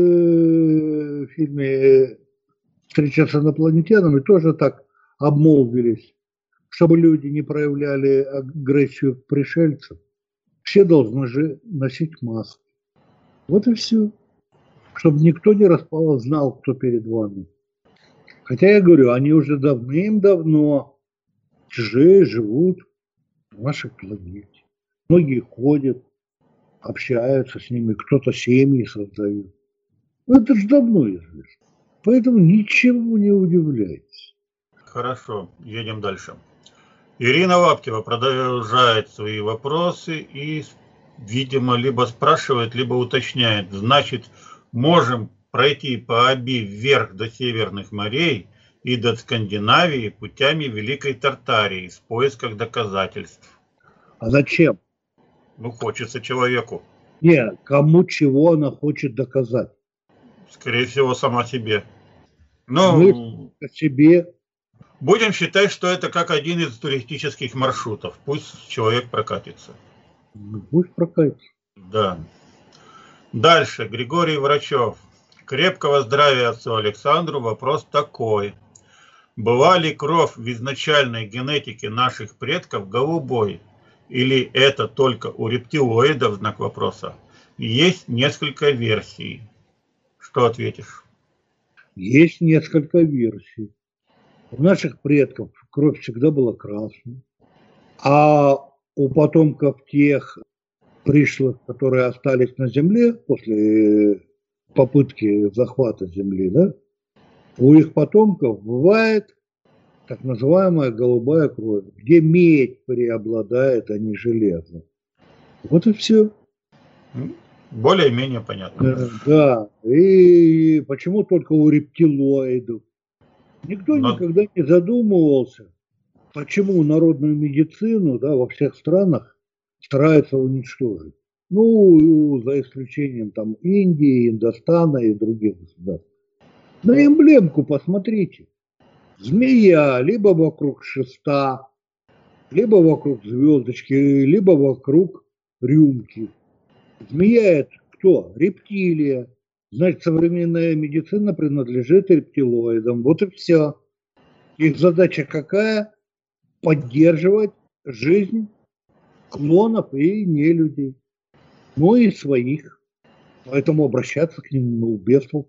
же фильме «Встреча с инопланетянами» тоже так обмолвились, чтобы люди не проявляли агрессию к пришельцам. Все должны же носить маски. Вот и все. Чтобы никто не распознал, кто перед вами. Хотя я говорю, они уже давным-давно чужие живут в нашей планете. Многие ходят, общаются с ними, кто-то семьи создает. Ну, это же давно известно. Поэтому ничему не удивляйтесь. Хорошо, едем дальше. Ирина Лаптева продолжает свои вопросы и, видимо, либо спрашивает, либо уточняет. Значит, можем пройти по Оби вверх до Северных морей и до Скандинавии путями Великой Тартарии в поисках доказательств. А зачем? Ну, хочется человеку. Нет, кому чего она хочет доказать? Скорее всего, сама себе. Ну, Мы себе. Будем считать, что это как один из туристических маршрутов. Пусть человек прокатится. Пусть прокатится. Да. Дальше. Григорий Врачев. Крепкого здравия отцу Александру. Вопрос такой. Была ли кровь в изначальной генетике наших предков голубой? Или это только у рептилоидов, знак вопроса? Есть несколько версий. Что ответишь? Есть несколько версий. У наших предков кровь всегда была красной, а у потомков тех пришлых, которые остались на Земле после попытки захвата Земли, да, у их потомков бывает так называемая голубая кровь, где медь преобладает, а не железо. Вот и все. Более-менее понятно. Да, и почему только у рептилоидов? Никто Но... никогда не задумывался, почему народную медицину, да, во всех странах стараются уничтожить. Ну, за исключением там Индии, Индостана и других государств. На эмблемку посмотрите. Змея либо вокруг шеста, либо вокруг звездочки, либо вокруг рюмки. Змея – это кто? Рептилия. Значит, современная медицина принадлежит рептилоидам. Вот и все. Их задача какая? Поддерживать жизнь клонов и нелюдей. Ну и своих. Поэтому обращаться к ним, ну, без толку.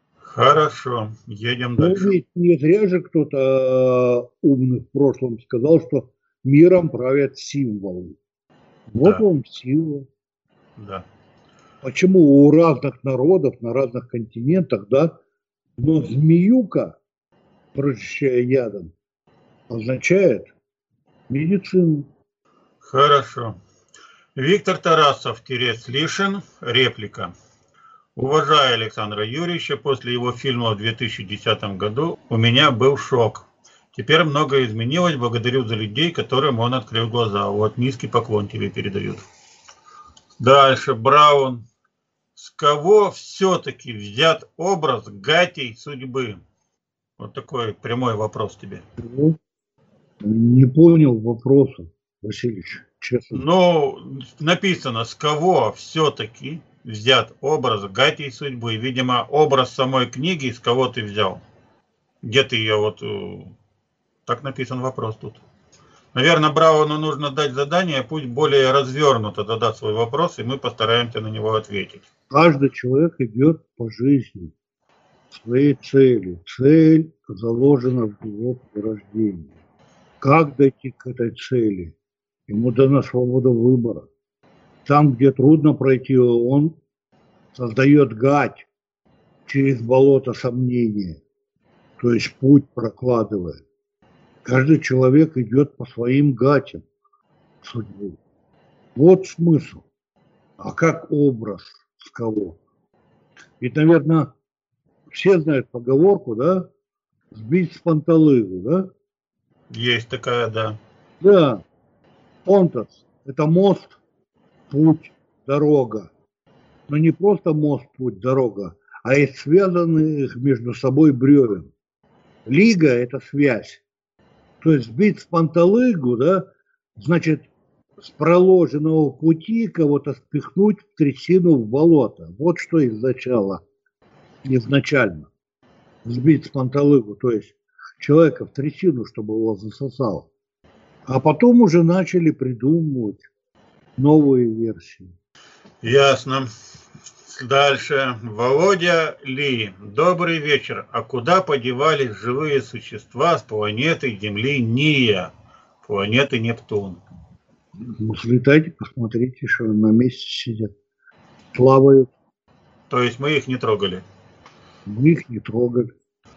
Хорошо, едем Но дальше. ведь не зря же кто-то умный в прошлом сказал, что миром правят символы. Вот Да. он символ. Да. Почему у разных народов на разных континентах, да, но змеюка, прочащая ядом, означает медицину. Хорошо. Виктор Тарасов, Терес Лишин, реплика. Уважая Александра Юрьевича, после его фильма в две тысячи десятом году у меня был шок. Теперь многое изменилось, благодарю за людей, которым он открыл глаза. Вот низкий поклон тебе передают. Дальше, Браун. С кого все-таки взят образ Гатей судьбы? Вот такой прямой вопрос тебе. Ну, не понял вопроса, Васильевич, честно. Ну, написано, с кого все-таки взят образ Гатей судьбы. Видимо, образ самой книги, с кого ты взял. Где ты ее вот... Так написан вопрос тут. Наверное, Брауну нужно дать задание, пусть более развернуто задать свой вопрос, и мы постараемся на него ответить. Каждый человек идет по жизни, своей цели. Цель заложена в его рождении. Как дойти к этой цели? Ему дана свобода выбора. Там, где трудно пройти, он создает гать через болото сомнения, то есть путь прокладывает. Каждый человек идет по своим гатям судьбы. Вот смысл. А как образ с кого? Ведь, наверное, все знают поговорку, да? Сбить с панталыгу, да? Есть такая, да. Да. Понтос – это мост, путь, дорога. Но не просто мост, путь, дорога, а из связанных между собой бревен. Лига – это связь. То есть сбить с панталыгу, да, значит, с проложенного пути кого-то спихнуть в трясину, в болото. Вот что изначально, изначально. Сбить с панталыгу, то есть человека в трясину, чтобы его засосало. А потом уже начали придумывать новые версии. Ясно. Дальше. Володя Ли. Добрый вечер. А куда подевались живые существа с планеты Земли Ния, планеты Нептун? Ну, слетайте, посмотрите, что на месте сидят. Плавают. То есть мы их не трогали? Мы их не трогали.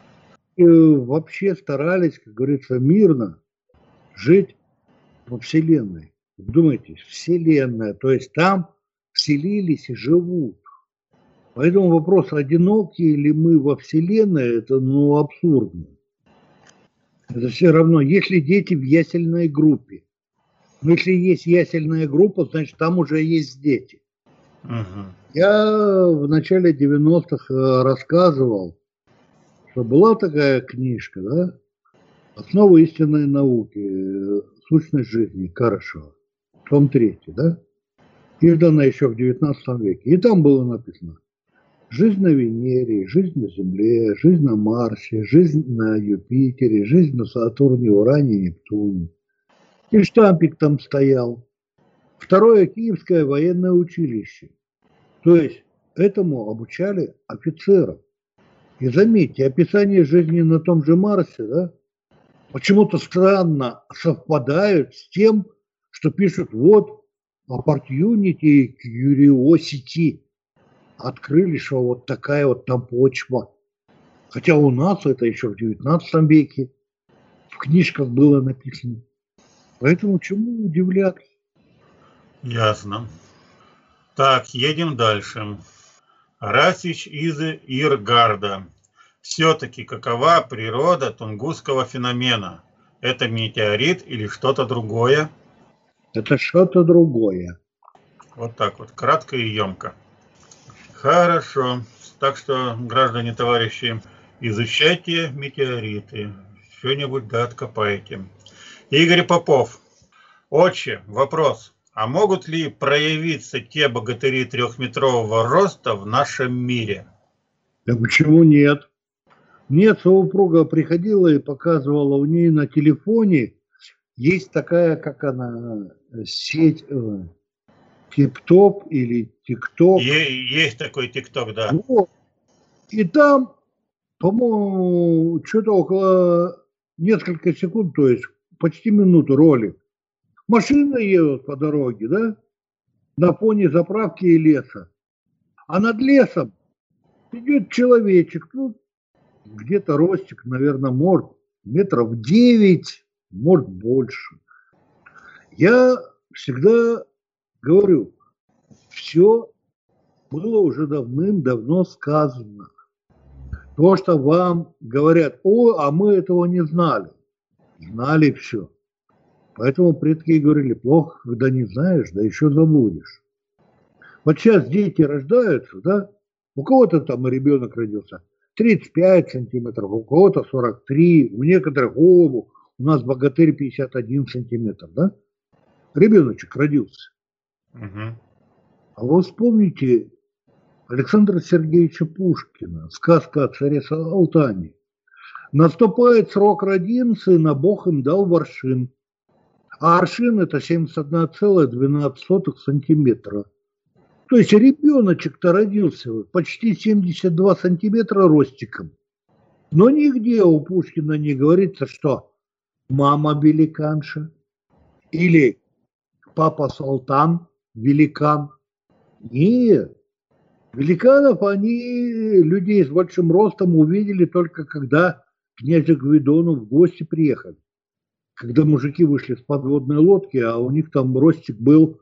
И вообще старались, как говорится, мирно жить во Вселенной. Вдумайтесь, Вселенная. То есть там вселились и живут. Поэтому вопрос, одинокие ли мы во Вселенной, это ну абсурдно. Это все равно, если дети в ясельной группе. Но если есть ясельная группа, значит там уже есть дети. Угу. Я в начале девяностых рассказывал, что была такая книжка, да? «Основы истинной науки. Сущность жизни» Карышева. Том третий, да? Издана еще в девятнадцатом веке. И там было написано: жизнь на Венере, жизнь на Земле, жизнь на Марсе, жизнь на Юпитере, жизнь на Сатурне, Уране, Нептуне. И штампик там стоял. Второе, Киевское военное училище. То есть этому обучали офицеров. И заметьте, описание жизни на том же Марсе, да, почему-то странно совпадают с тем, что пишут вот Opportunity и Curiosity. Открыли, что вот такая вот там почва. Хотя у нас это еще в девятнадцатом веке в книжках было написано. Поэтому чему удивляться? Ясно. Так, едем дальше. Расич из Иргарда. Все-таки какова природа тунгусского феномена? Это метеорит или что-то другое? Это что-то другое. Вот так вот, кратко и емко. Хорошо. Так что, граждане, товарищи, изучайте метеориты. Что-нибудь да откопаете. Игорь Попов. Отче, вопрос. А могут ли проявиться те богатыри трехметрового роста в нашем мире? Да почему нет? Мне супруга приходила и показывала, у нее на телефоне есть такая, как она, сеть, э, Тип-топ или ТикТок. Есть такой ТикТок, да. Вот. И там, по-моему, что-то около несколько секунд, то есть почти минуту ролик. Машины едут по дороге, да, на фоне заправки и леса. А над лесом идет человечек, ну, где-то ростик, наверное, может метров девять, может больше. Я всегда говорю, все было уже давным-давно сказано. То, что вам говорят, о, а мы этого не знали. Знали все. Поэтому предки говорили, плохо, когда не знаешь, да еще забудешь. Вот сейчас дети рождаются, да, у кого-то там ребенок родился тридцать пять сантиметров, у кого-то сорок три, у некоторых, о, у нас богатырь пятьдесят один сантиметр, да? Ребеночек родился. Угу. А вы вспомните Александра Сергеевича Пушкина, сказка о царе Салтане. Наступает срок родин, сына Бог им дал в аршин. А аршин это семьдесят одна целая двенадцать сотых сантиметра. То есть ребеночек-то родился почти семьдесят два сантиметра ростиком. Но нигде у Пушкина не говорится, что мама великанша или папа Салтан великан. Нет. Великанов они, людей с большим ростом, увидели только когда к князю Гвидону в гости приехали. Когда мужики вышли с подводной лодки, а у них там ростик был,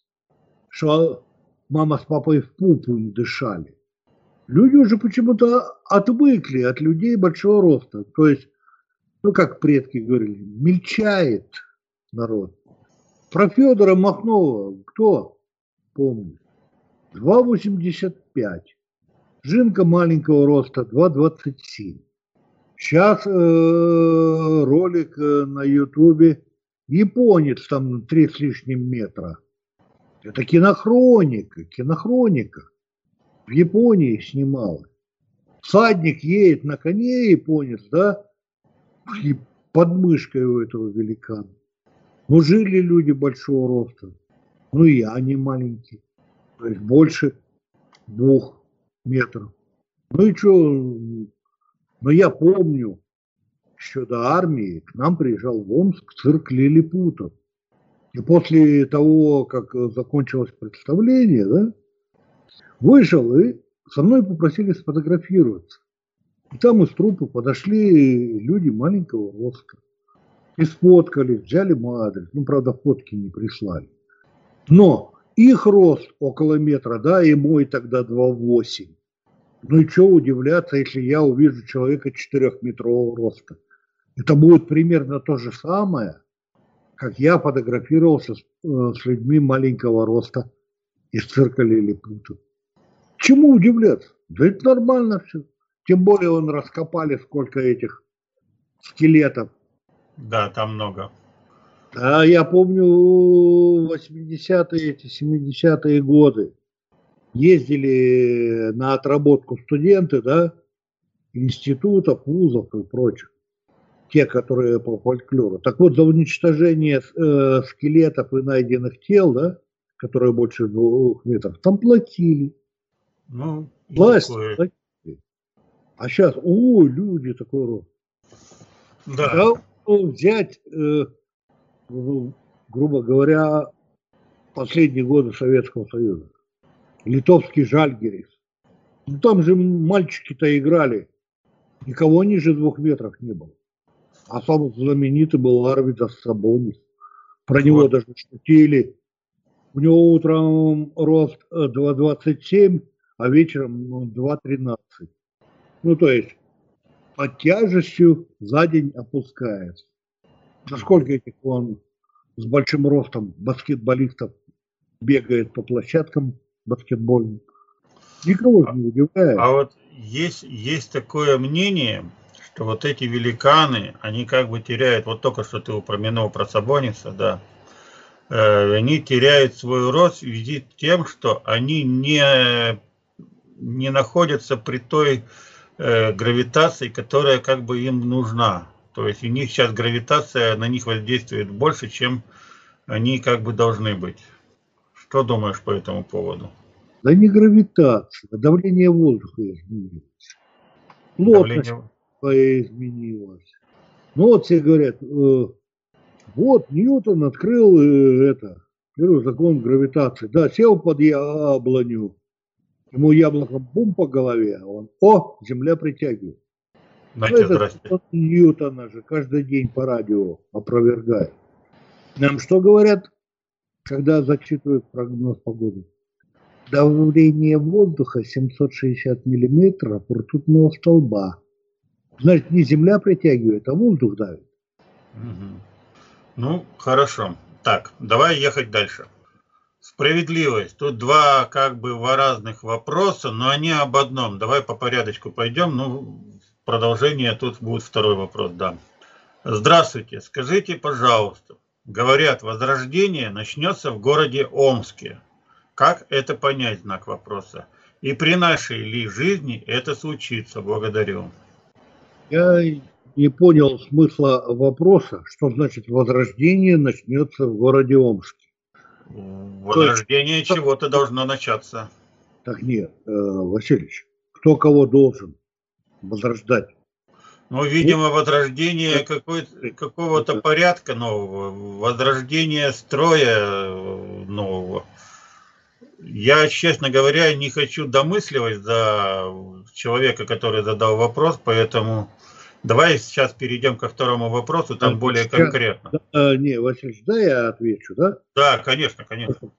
что мама с папой в пупу не дышали. Люди уже почему-то отвыкли от людей большого роста. То есть, ну как предки говорили, мельчает народ. Про Федора Махнова кто помнит? два восемьдесят пять. Жинка маленького роста два двадцать семь. Сейчас э, ролик э, на Ютубе. Японец там три с лишним метра. Это кинохроника. Кинохроника. В Японии снимал. Всадник едет на коне, японец, да? И под мышкой у этого великана. Ну, жили люди большого роста. Ну, и я не маленький. То есть больше двух метров. Ну и что? Но я помню, еще до армии к нам приезжал в Омск цирк лилипутов. И после того, как закончилось представление, да, вышел и со мной попросили сфотографироваться. И там из труппы подошли люди маленького роста. И сфоткались, взяли мой адрес. Ну, правда, фотки не прислали. Но их рост около метра, да, и мой тогда два восемь. Ну и что удивляться, если я увижу человека четырехметрового роста. Это будет примерно то же самое, как я фотографировался с, э, с людьми маленького роста из цирка лилипутов. Чему удивляться? Да это нормально все. Тем более он раскопали сколько этих скелетов. Да, там много. А я помню восьмидесятые, эти семидесятые годы. Ездили на отработку студенты, да, институтов, вузов и прочих. Те, которые по фольклору. Так вот, за уничтожение э, скелетов и найденных тел, да, которые больше двух метров, там платили. Ну, Власть такое. платили. А сейчас, о, люди такой рост. Да. Да, ну, взять, э, ну, грубо говоря, последние годы Советского Союза. Литовский Жальгирис. Ну, там же мальчики-то играли. Никого ниже двух метров не было. А самый знаменитый был Арвидас Сабонис. Про него Вот. даже шутили. У него утром рост два двадцать семь, а вечером ну, два тринадцать. Ну, то есть под тяжестью за день опускается. Насколько этих он с большим ростом баскетболистов бегает по площадкам баскетбольным. Никого же не удивляет. А вот есть, есть такое мнение, что вот эти великаны, они как бы теряют, вот только что ты упомянул про Сабониса, да, э, они теряют свой рост в связи с тем, что они не, не находятся при той э, гравитации, которая как бы им нужна. То есть у них сейчас гравитация на них воздействует больше, чем они как бы должны быть. Что думаешь по этому поводу? Да не гравитация, а давление воздуха изменилось. Плотность Давление... изменилась. Ну вот все говорят, э, вот Ньютон открыл э, это, первый закон гравитации. Да, сел под яблоню, ему яблоком бум по голове, а он, о, Земля притягивает. Значит, Ну, это здрасте. Ньютона же каждый день по радио опровергает. Нам что говорят, когда зачитывают прогноз погоды? Давление воздуха семьсот шестьдесят миллиметров ртутного столба. Значит, не Земля притягивает, а воздух давит. Угу. Ну, хорошо. Так, давай ехать дальше. Справедливость. Тут два как бы разных вопроса, но они об одном. Давай по порядочку пойдем. Ну, продолжение тут будет второй вопрос, да. Здравствуйте. Скажите, пожалуйста. Говорят, возрождение начнется в городе Омске. Как это понять, знак вопроса? И при нашей ли жизни это случится? Благодарю. Я не понял смысла вопроса, что значит возрождение начнется в городе Омске. Возрождение есть, чего-то должно начаться. Так нет, э, Васильевич, кто кого должен возрождать? Ну, видимо, возрождение какого-то порядка нового, возрождение строя нового. Я, честно говоря, не хочу домысливать за человека, который задал вопрос, поэтому давай сейчас перейдем ко второму вопросу, там а более сейчас, конкретно. Да, не, Васильевич, да, я отвечу, да? Да, конечно, конечно.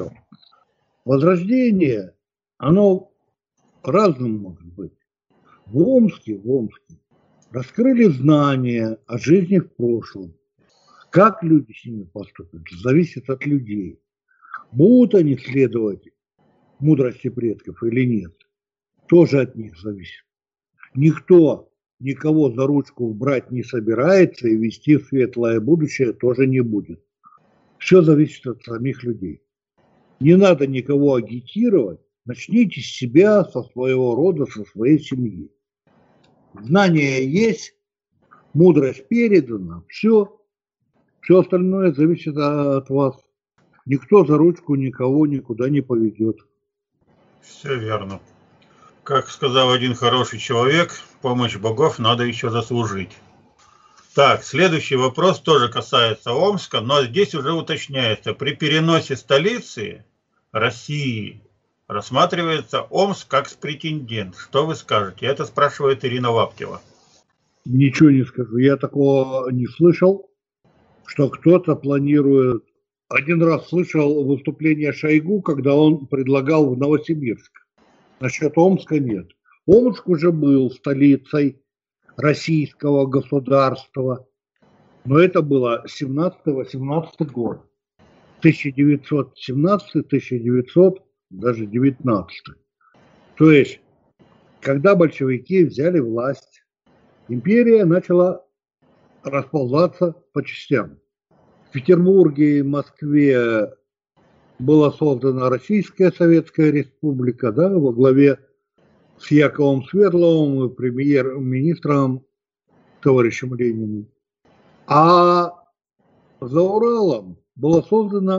Возрождение, оно разным может быть. В Омске, в Омске раскрыли знания о жизни в прошлом. Как люди с ними поступят, зависит от людей. Будут они следовать мудрости предков или нет, тоже от них зависит. Никто никого за ручку брать не собирается и вести в светлое будущее тоже не будет. Все зависит от самих людей. Не надо никого агитировать, начните с себя, со своего рода, со своей семьи. Знания есть, мудрость передана, все. Все остальное зависит от вас. Никто за ручку никого никуда не поведет. Все верно. Как сказал один хороший человек, помощь богов надо еще заслужить. Так, следующий вопрос тоже касается Омска, но здесь уже уточняется. При переносе столицы России рассматривается Омск как претендент. Что вы скажете? Это спрашивает Ирина Лаптева. Ничего не скажу. Я такого не слышал, что кто-то планирует. Один раз слышал выступление Шойгу, когда он предлагал в Новосибирск. Насчет Омска нет. Омск уже был столицей российского государства. Но это было семнадцатый-восемнадцатый год. тысяча девятьсот семнадцатый — тысяча девятьсот даже девятнадцатый. То есть, когда большевики взяли власть, империя начала расползаться по частям. В Петербурге и Москве была создана Российская Советская Республика, да, во главе с Яковом Свердловым и премьер-министром товарищем Лениным. А за Уралом была создана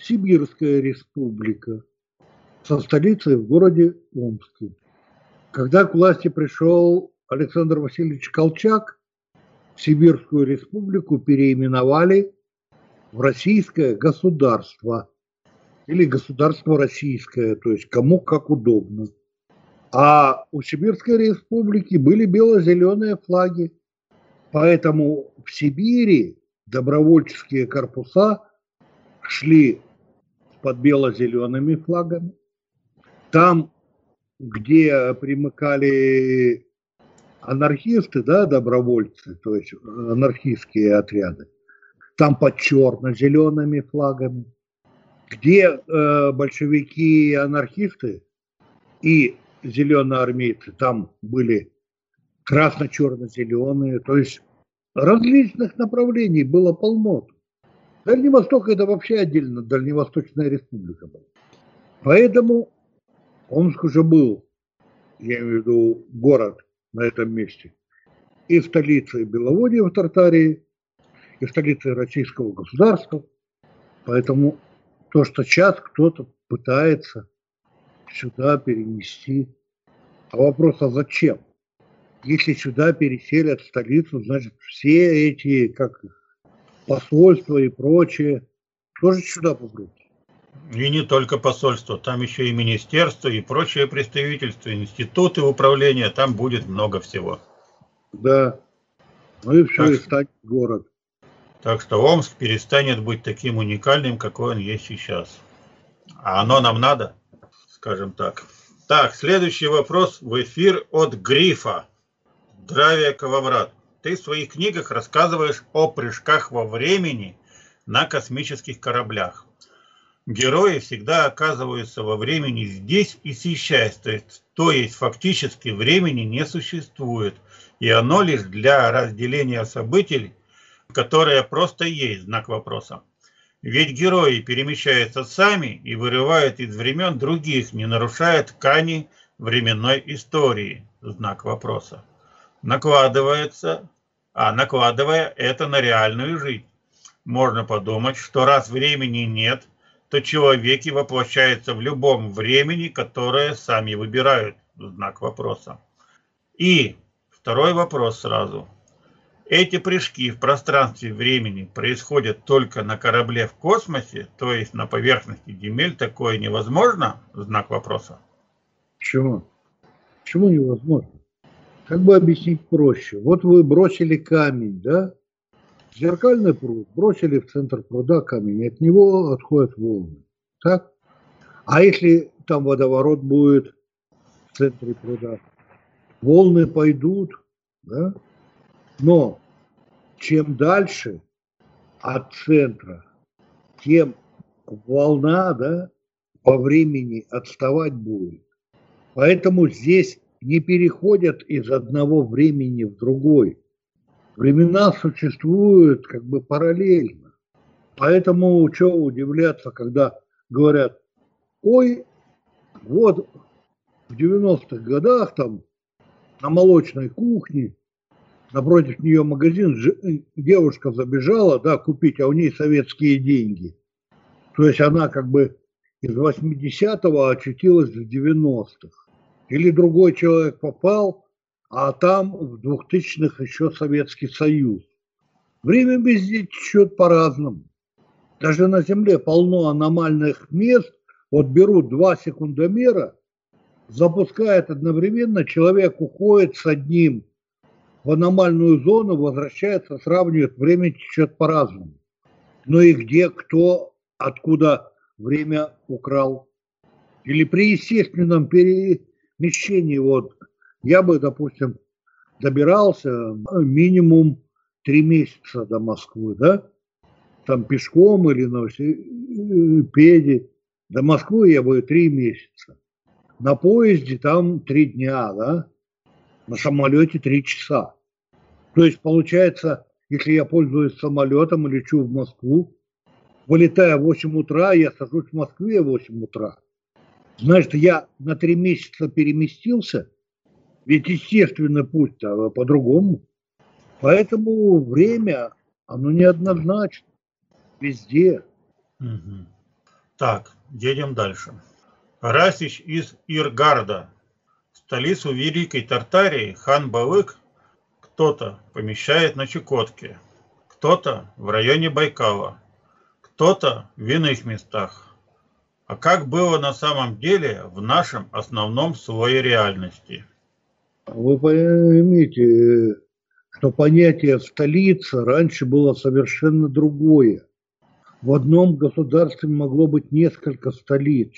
Сибирская республика со столицей в городе Омске. Когда к власти пришел Александр Васильевич Колчак, Сибирскую республику переименовали в Российское государство или государство российское, то есть кому как удобно. А у Сибирской республики были бело-зеленые флаги, поэтому в Сибири добровольческие корпуса шли под бело-зелеными флагами. Там, где примыкали анархисты, да, добровольцы, то есть анархистские отряды, там под черно-зелеными флагами. Где э, большевики и анархисты и зеленоармейцы, там были красно-черно-зеленые, то есть различных направлений было полно. Дальний Восток — это вообще отдельно Дальневосточная республика была. Поэтому Омск уже был, я имею в виду город на этом месте, и столицей Беловодья в Тартарии, и столицей российского государства. Поэтому то, что сейчас кто-то пытается сюда перенести. А вопрос, а зачем? Если сюда переселят столицу, значит, все эти, как посольства и прочее, тоже сюда попрут. И не только посольство, там еще и министерство, и прочие представительства, институты управления, там будет много всего. Да, ну и все, так, и станет город. Так что Омск перестанет быть таким уникальным, какой он есть сейчас. А оно нам надо, скажем так. Так, следующий вопрос в эфир от Грифа. Здравия, Кававрат. Ты в своих книгах рассказываешь о прыжках во времени на космических кораблях. Герои всегда оказываются во времени здесь и сейчас, то есть, то есть фактически времени не существует, и оно лишь для разделения событий, которое просто есть, знак вопроса. Ведь герои перемещаются сами и вырывают из времен других, не нарушая ткани временной истории, знак вопроса. Накладывается, а накладывая это на реальную жизнь. Можно подумать, что раз времени нет, то человеки воплощаются в любом времени, которое сами выбирают, знак вопроса. И второй вопрос сразу. Эти прыжки в пространстве времени происходят только на корабле в космосе, то есть на поверхности земель такое невозможно, знак вопроса. Почему? Почему невозможно? Как бы объяснить проще? Вот вы бросили камень, да? Зеркальный пруд, бросили в центр пруда камень, от него отходят волны. Так? А если там водоворот будет в центре пруда, волны пойдут, да? Но чем дальше от центра, тем волна, да, по времени отставать будет. Поэтому здесь не переходят из одного времени в другой. Времена существуют как бы параллельно. Поэтому что удивляться, когда говорят, ой, вот в девяностых годах там на молочной кухне напротив нее магазин, девушка забежала, да, купить, а у ней советские деньги. То есть она как бы из восьмидесятого очутилась в девяностых. Или другой человек попал, а там в двухтысячных еще Советский Союз. Время везде течет по-разному. Даже на Земле полно аномальных мест. Вот берут два секундомера, запускает одновременно, человек уходит с одним в аномальную зону, возвращается, сравнивает, время течет по-разному. Ну и где, кто, откуда время украл. Или при естественном перемещении, вот я бы, допустим, добирался минимум три месяца до Москвы, да, там пешком или на велосипеде. До Москвы я бы три месяца. На поезде там три дня, да, на самолете три часа. То есть получается, если я пользуюсь самолетом и лечу в Москву, вылетая в восемь утра, я сажусь в Москве в восемь утра. Значит, я на три месяца переместился, ведь естественный путь-то по-другому. Поэтому время, оно неоднозначно, везде. Угу. Так, едем дальше. Расич из Иргарда. Столицу Великой Тартарии хан Балык кто-то помещает на Чукотке, кто-то в районе Байкала, кто-то в иных местах. А как было на самом деле в нашем основном слое реальности? Вы поймите, что понятие «столица» раньше было совершенно другое. В одном государстве могло быть несколько столиц.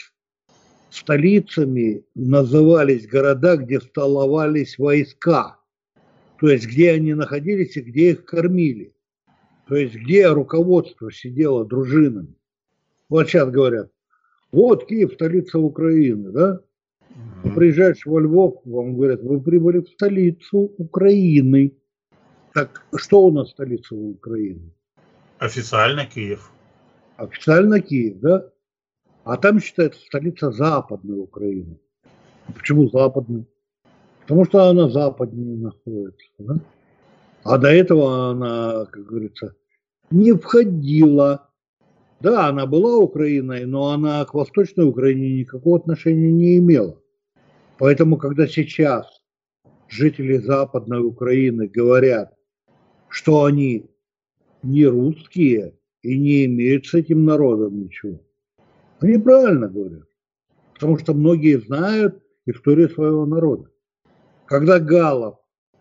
Столицами назывались города, где столовались войска, то есть где они находились и где их кормили, то есть где руководство сидело дружинами. Вот сейчас говорят, вот Киев, столица Украины, да? Ты приезжаешь во Львов, вам говорят, вы прибыли в столицу Украины. Так что у нас столица Украины? Официально Киев. Официально Киев, да? А там считается столица Западной Украины. Почему Западной? Потому что она западнее находится. Да? А до этого она, как говорится, не входила. Да, она была Украиной, но она к Восточной Украине никакого отношения не имела. Поэтому, когда сейчас жители Западной Украины говорят, что они не русские и не имеют с этим народом ничего, они правильно говорят. Потому что многие знают историю своего народа. Когда галлов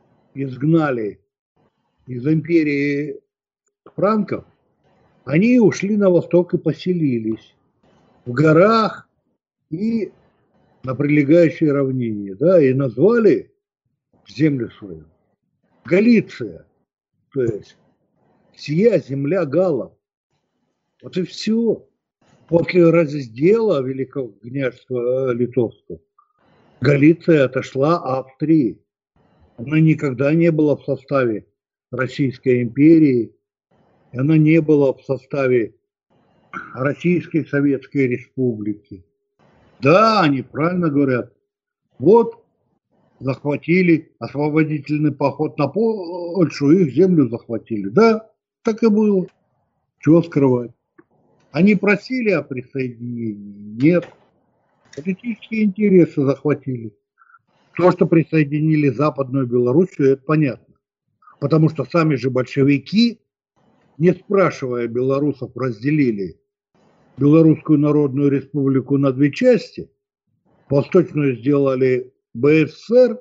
изгнали из империи франков, они ушли на восток и поселились в горах и на прилегающей равнине, да, и назвали землю свою Галиция, то есть сия земля галлов. Вот и все. После раздела Великого княжества Литовского Галиция отошла Австрии. Она никогда не была в составе Российской империи, она не была в составе Российской Советской Республики. Да, они правильно говорят. Вот захватили освободительный поход на Польшу, их землю захватили. Да, так и было. Чего скрывать? Они просили о присоединении? Нет. Политические интересы захватили. То, что присоединили Западную Белоруссию, это понятно. Потому что сами же большевики, не спрашивая белорусов, разделили Белорусскую Народную Республику на две части. Восточную сделали БССР,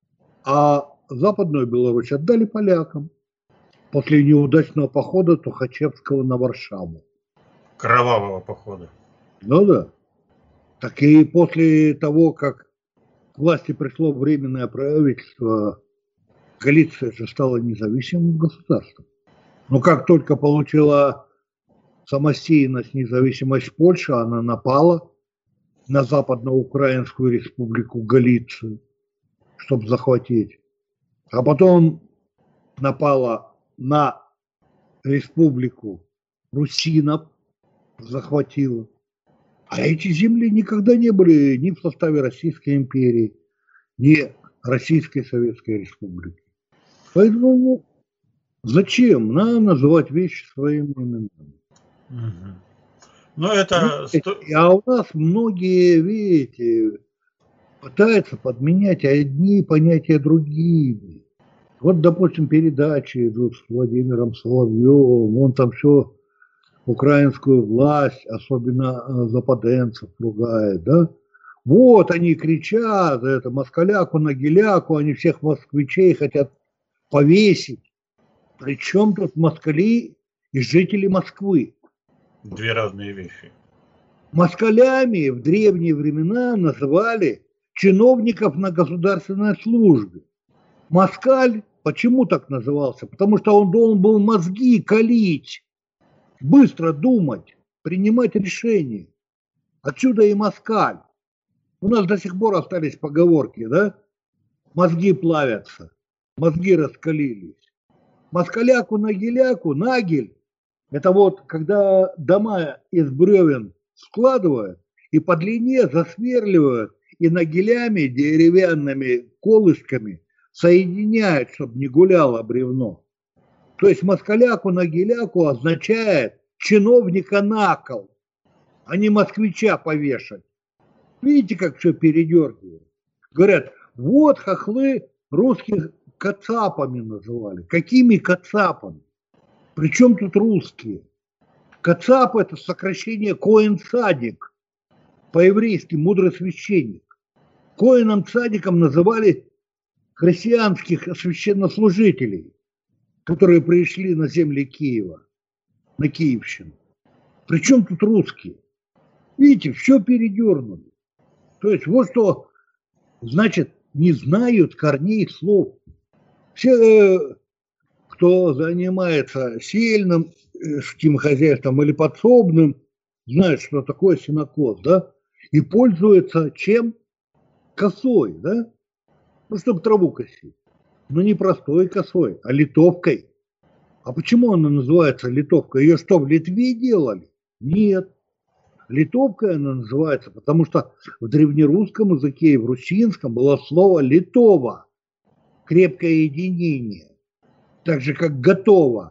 а Западную Беларусь отдали полякам после неудачного похода Тухачевского на Варшаву. Кровавого похода. Ну да. Так и после того, как к власти пришло временное правительство, Галиция же стала независимым государством. Но как только получила самостоятельность, независимость Польши, она напала на Западноукраинскую республику Галицию, чтобы захватить. А потом напала на республику Русинов, захватила. А эти земли никогда не были ни в составе Российской империи, ни Российской Советской Республики. Поэтому ну, зачем? Надо называть вещи своими именами. Угу. Ну, это... А у нас многие, видите, пытаются подменять одни понятия другими. Вот, допустим, передачи идут с Владимиром Соловьевым, он там все украинскую власть, особенно западенцев, ругает, да? Вот они кричат, это москаляку на геляку, они всех москвичей хотят повесить. Причем тут москали и жители Москвы? Две разные вещи. Москалями в древние времена называли чиновников на государственной службе. Москаль почему так назывался? Потому что он должен был мозги калить, быстро думать, принимать решения. Отсюда и москаль. У нас до сих пор остались поговорки, да? Мозги плавятся, мозги раскалились. Москаляку на геляку, нагель, это вот когда дома из бревен складывают и по длине засверливают и нагелями, деревянными колышками соединяют, чтобы не гуляло бревно. То есть москаляку на геляку означает чиновника на кол. а не москвича повешать. Видите, как все передергивают? Говорят, вот хохлы русских кацапами называли. Какими кацапами? Причем тут русские? Кацап – это сокращение Коэн Цадик, по-еврейски мудрый священник. Коэном Цадиком называли христианских священнослужителей, которые пришли на земли Киева, на Киевщину. Причем тут русские? Видите, все передернули. То есть вот что значит не знают корней слов. Все, кто занимается сильным хозяйством или подсобным, знают, что такое сенокос, да, и пользуется чем? Косой, да, ну, чтобы траву косить. Но не простой косой, а литовкой. А почему она называется литовка? Ее что, в Литве делали? Нет. Литовка она называется, потому что в древнерусском языке и в русинском было слово литова, крепкое единение. Так же, как готово,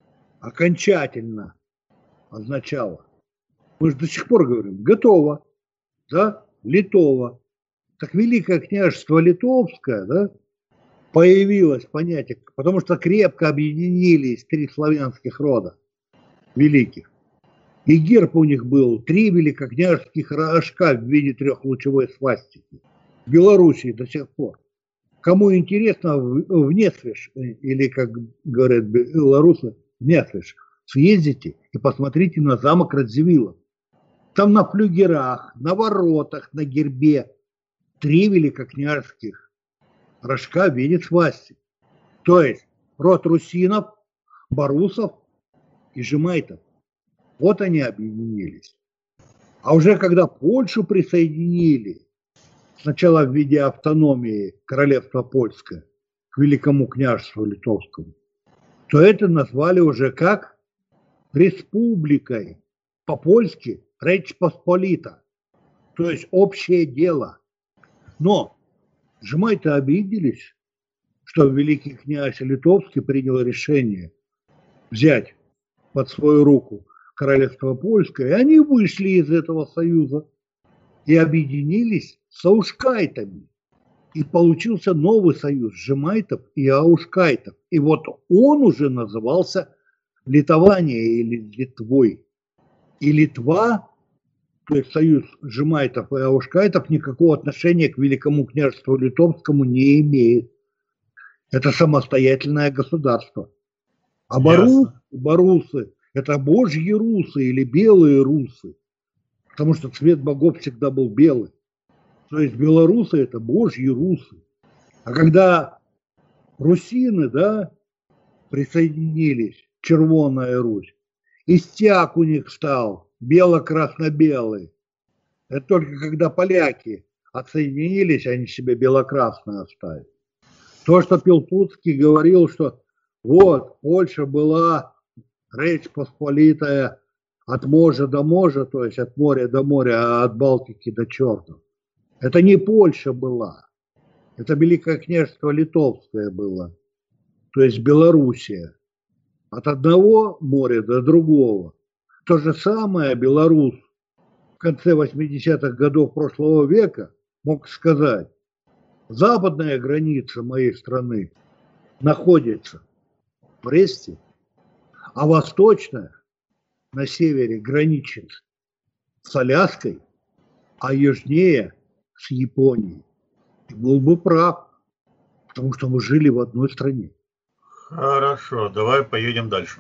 окончательно означало. Мы же до сих пор говорим готово, да, литово. Так Великое княжество Литовское, да, появилось понятие, потому что крепко объединились три славянских рода великих. И герб у них был три великокняжеских рожка в виде трехлучевой свастики. В Белоруссии до сих пор. Кому интересно, в Несвеж, или, как говорят белорусы, в Несвеж, съездите и посмотрите на замок Радзивиллов. Там на флюгерах, на воротах, на гербе три великокняжеских рожка в виде свастики. То есть род русинов, барусов и жемайтов. Вот они объединились. А уже когда Польшу присоединили, сначала в виде автономии королевства польское к Великому княжеству Литовскому, то это назвали уже как республикой. По-польски Речь Посполита. То есть общее дело. Но жемайты обиделись, что великий князь Литовский принял решение взять под свою руку королевство польское, и они вышли из этого союза и объединились с аушкайтами. И получился новый союз жемайтов и аушкайтов. И вот он уже назывался Литования или Литвой. И Литва, то есть союз жемайтов и аушкайтов, никакого отношения к Великому княжеству Литовскому не имеет. Это самостоятельное государство. А бару, барусы – это божьи русы или белые русы, потому что цвет богов всегда был белый. То есть белорусы – это божьи русы. А когда русины, да, присоединились, Червоная Русь, и стяг у них стал бело-красно-белый. Это только когда поляки отсоединились, они себе бело-красное оставили. То, что Пилсудский говорил, что вот Польша была Речь Посполитая от моря до моря, то есть от моря до моря, а от Балтики до Черного. Это не Польша была, это Великое княжество Литовское было, то есть Белоруссия. От одного моря до другого. То же самое Беларусь в конце восьмидесятых годов прошлого века мог сказать: западная граница моей страны находится в Бресте, а восточная на севере граничит с Аляской, а южнее с Японией. И был бы прав, потому что мы жили в одной стране. Хорошо, давай поедем дальше.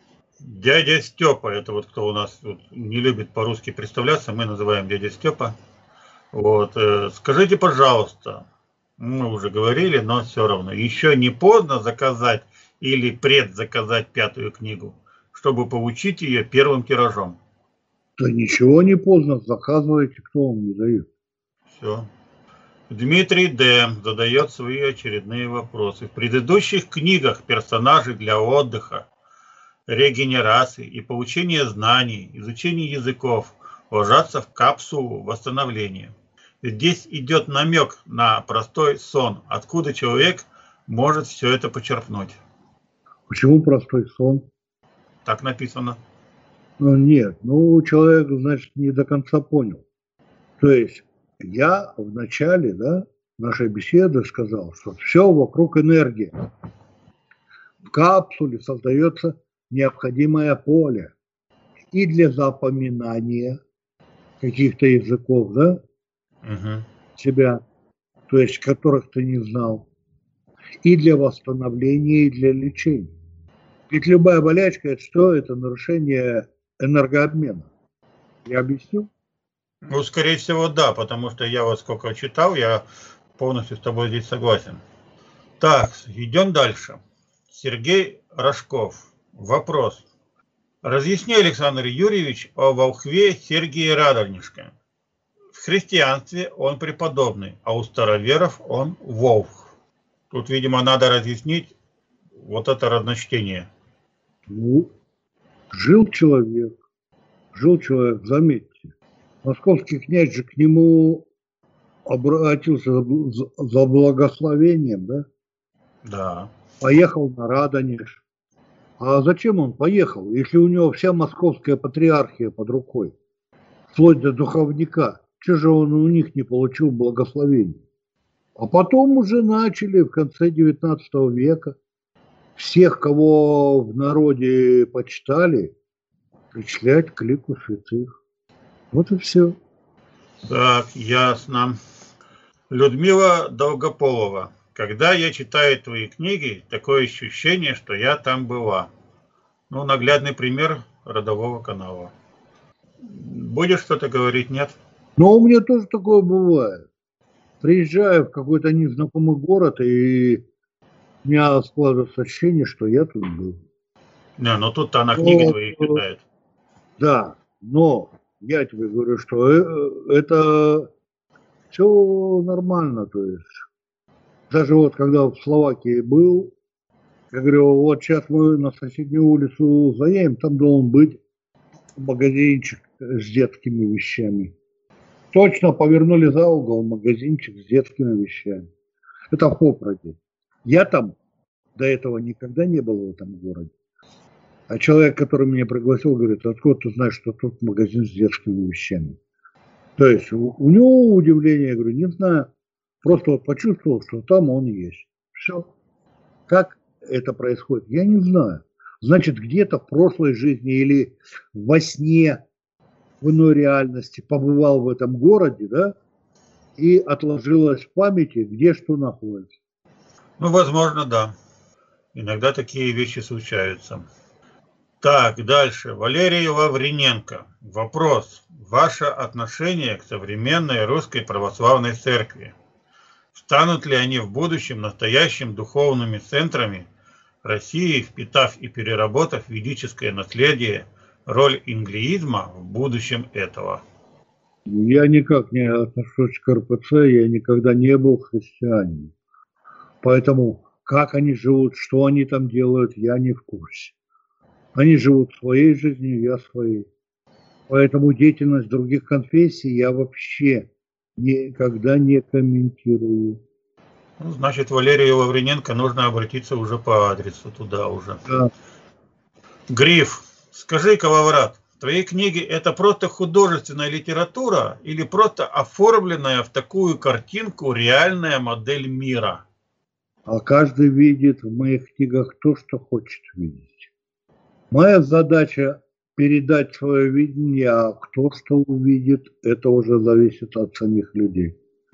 Дядя Степа, это вот кто у нас вот не любит по-русски представляться, мы называем дядя Степа. Вот, э, скажите, пожалуйста, мы уже говорили, но все равно, еще не поздно заказать или предзаказать пятую книгу, чтобы получить ее первым тиражом? Да ничего не поздно, заказывайте, кто вам не дает. Все. Дмитрий Д. задает свои очередные вопросы. В предыдущих книгах персонажи для отдыха, регенерации и получения знаний, изучения языков ложатся в капсулу восстановления. Здесь идет намек на простой сон, откуда человек может все это почерпнуть. Почему простой сон? Так написано. Ну, нет, ну, человек, значит, не до конца понял. То есть я в начале, да, нашей беседы сказал, что все вокруг энергии. В капсуле создается необходимое поле и для запоминания каких-то языков, да, Угу. себя, то есть которых ты не знал, и для восстановления, и для лечения. Ведь любая болячка – это что? Это нарушение энергообмена. Я объясню? Ну, скорее всего, да, потому что я вот сколько читал, я полностью с тобой здесь согласен. Так, идем дальше. Сергей Рожков. Вопрос. Разъясни, Александр Юрьевич, о волхве Сергии Радонежском. В христианстве он преподобный, а у староверов он волх. Тут, видимо, надо разъяснить вот это разночтение. Ну, жил человек, жил человек, заметьте. Московский князь же к нему обратился за благословением, да? Да. Поехал на Радонеж. А зачем он поехал, если у него вся московская патриархия под рукой, вплоть до духовника? Чего же он у них не получил благословения? А потом уже начали в конце девятнадцатого века всех, кого в народе почитали, причислять к лику святых. Вот и все. Так, ясно. Людмила Долгополова. Когда я читаю твои книги, такое ощущение, что я там была. Ну, наглядный пример родового канала. Будешь что-то говорить, нет? Но у меня тоже такое бывает. Приезжаю в какой-то незнакомый город, и у меня складывается ощущение, что я тут был. Не, ну тут-то она книги Но, твои читает. Да, но я тебе говорю, что это все нормально. То есть даже вот когда в Словакии был, я говорю, вот сейчас мы на соседнюю улицу заедем, там должен быть магазинчик с детскими вещами. Точно повернули за угол, магазинчик с детскими вещами. Это в Попроде. Я там до этого никогда не был в этом городе. А человек, который меня пригласил, говорит, откуда ты знаешь, что тут магазин с детскими вещами? То есть у, у него удивление, я говорю, не знаю. Просто вот почувствовал, что там он есть. Все. Как это происходит, я не знаю. Значит, где-то в прошлой жизни или во сне, в иной реальности побывал в этом городе, да, и отложилось в памяти, где что находится. Ну, возможно, да. Иногда такие вещи случаются. Так, дальше. Валерий Лавриненко. Вопрос. Ваше отношение к современной русской православной церкви? Станут ли они в будущем настоящими духовными центрами России, впитав и переработав ведическое наследие, роль инглиизма в будущем этого? Я никак не отношусь к эр пэ цэ, я никогда не был христианином. Поэтому как они живут, что они там делают, я не в курсе. Они живут своей жизнью, я своей. Поэтому деятельность других конфессий я вообще никогда не комментирую. Ну, значит, Валерию Лавриненко нужно обратиться уже по адресу туда уже. Да. Гриф, скажи, Калаврат, твои книги это просто художественная литература или просто оформленная в такую картинку реальная модель мира? А каждый видит в моих книгах то, что хочет видеть. Моя задача передать свое видение, а кто что увидит, это уже зависит от самих людей.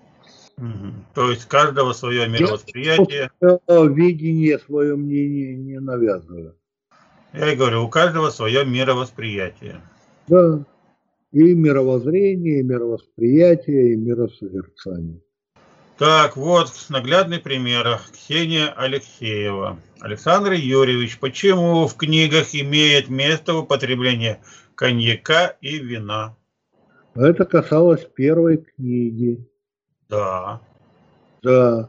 Угу. То есть каждого свое мировосприятие. Я свое видение, свое мнение не навязываю. Я и говорю, у каждого свое мировосприятие. Да, и мировоззрение, и мировосприятие, и миросозерцание. Так, вот наглядный пример. Ксения Алексеева. Александр Юрьевич, почему в книгах имеет место употребление коньяка и вина? Это касалось первой книги. Да. Да.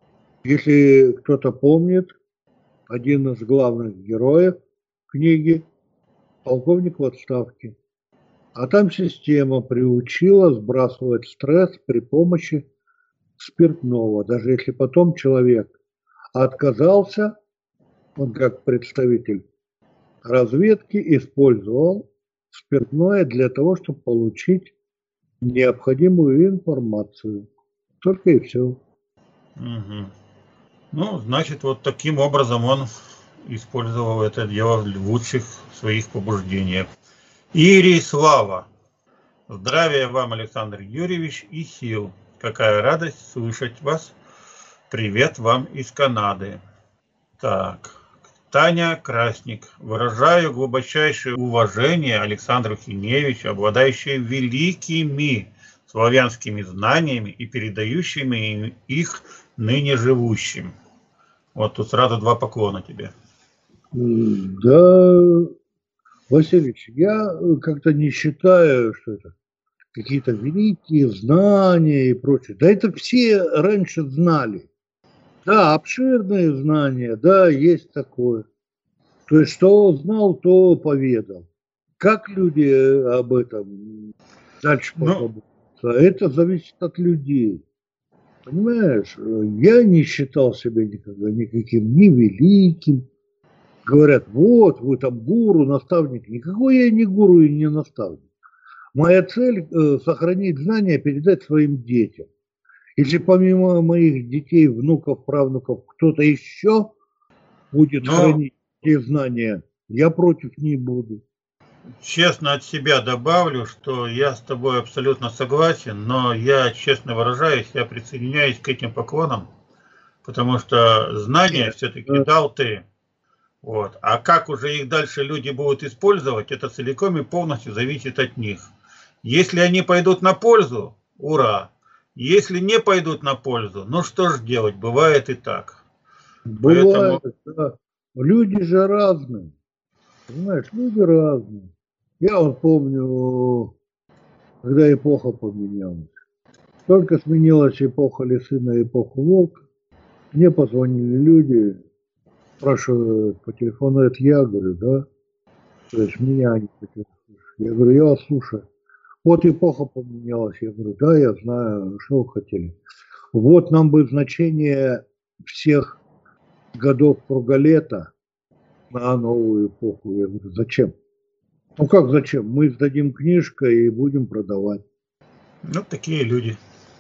Если кто-то помнит, один из главных героев книги – полковник в отставке. А там система приучила сбрасывать стресс при помощи спиртного. Даже если потом человек отказался, он как представитель разведки использовал спиртное для того, чтобы получить необходимую информацию. Только и все. Угу. Ну, значит, вот таким образом он использовал это дело в лучших своих побуждениях. Ирий Слава. Здравия вам, Александр Юрьевич, и сил. Какая радость слышать вас. Привет вам из Канады. Так, Таня Красник. Выражаю глубочайшее уважение Александру Хиневичу, обладающему великими славянскими знаниями и передающими их ныне живущим. Вот тут сразу два поклона тебе. Да, Васильевич, я как-то не считаю, что это какие-то великие знания и прочее. Да это все раньше знали. Да, обширные знания, да, есть такое. То есть, что знал, то поведал. Как люди об этом дальше позаботятся? Но... Это зависит от людей. Понимаешь, я не считал себя никогда никаким ни великим. Говорят, вот, вы там гуру, наставник. Никакой я не гуру и не наставник. Моя цель – сохранить знания, передать своим детям. Если помимо моих детей, внуков, правнуков, кто-то еще будет Но... хранить эти знания, я против не буду. Честно от себя добавлю, что я с тобой абсолютно согласен, но я, честно выражаюсь, я присоединяюсь к этим поклонам, потому что знания все-таки да. дал ты. Вот. А как уже их дальше люди будут использовать, это целиком и полностью зависит от них. Если они пойдут на пользу, ура! Если не пойдут на пользу, ну что ж делать, бывает и так. Бывает, Поэтому... да. Люди же разные. Понимаешь, люди разные. Я вот помню, когда эпоха поменялась. Только сменилась эпоха лисы на эпоху волка. Мне позвонили люди, спрашивают по телефону, это я, говорю, да? То есть меня они хотят слушать. Я говорю, я вас слушаю. Вот эпоха поменялась. Я говорю, да, я знаю, что вы хотели. Вот нам бы значение всех годов круголета на новую эпоху. Я говорю, зачем? Ну как зачем? Мы издадим книжку и будем продавать. Ну, такие люди.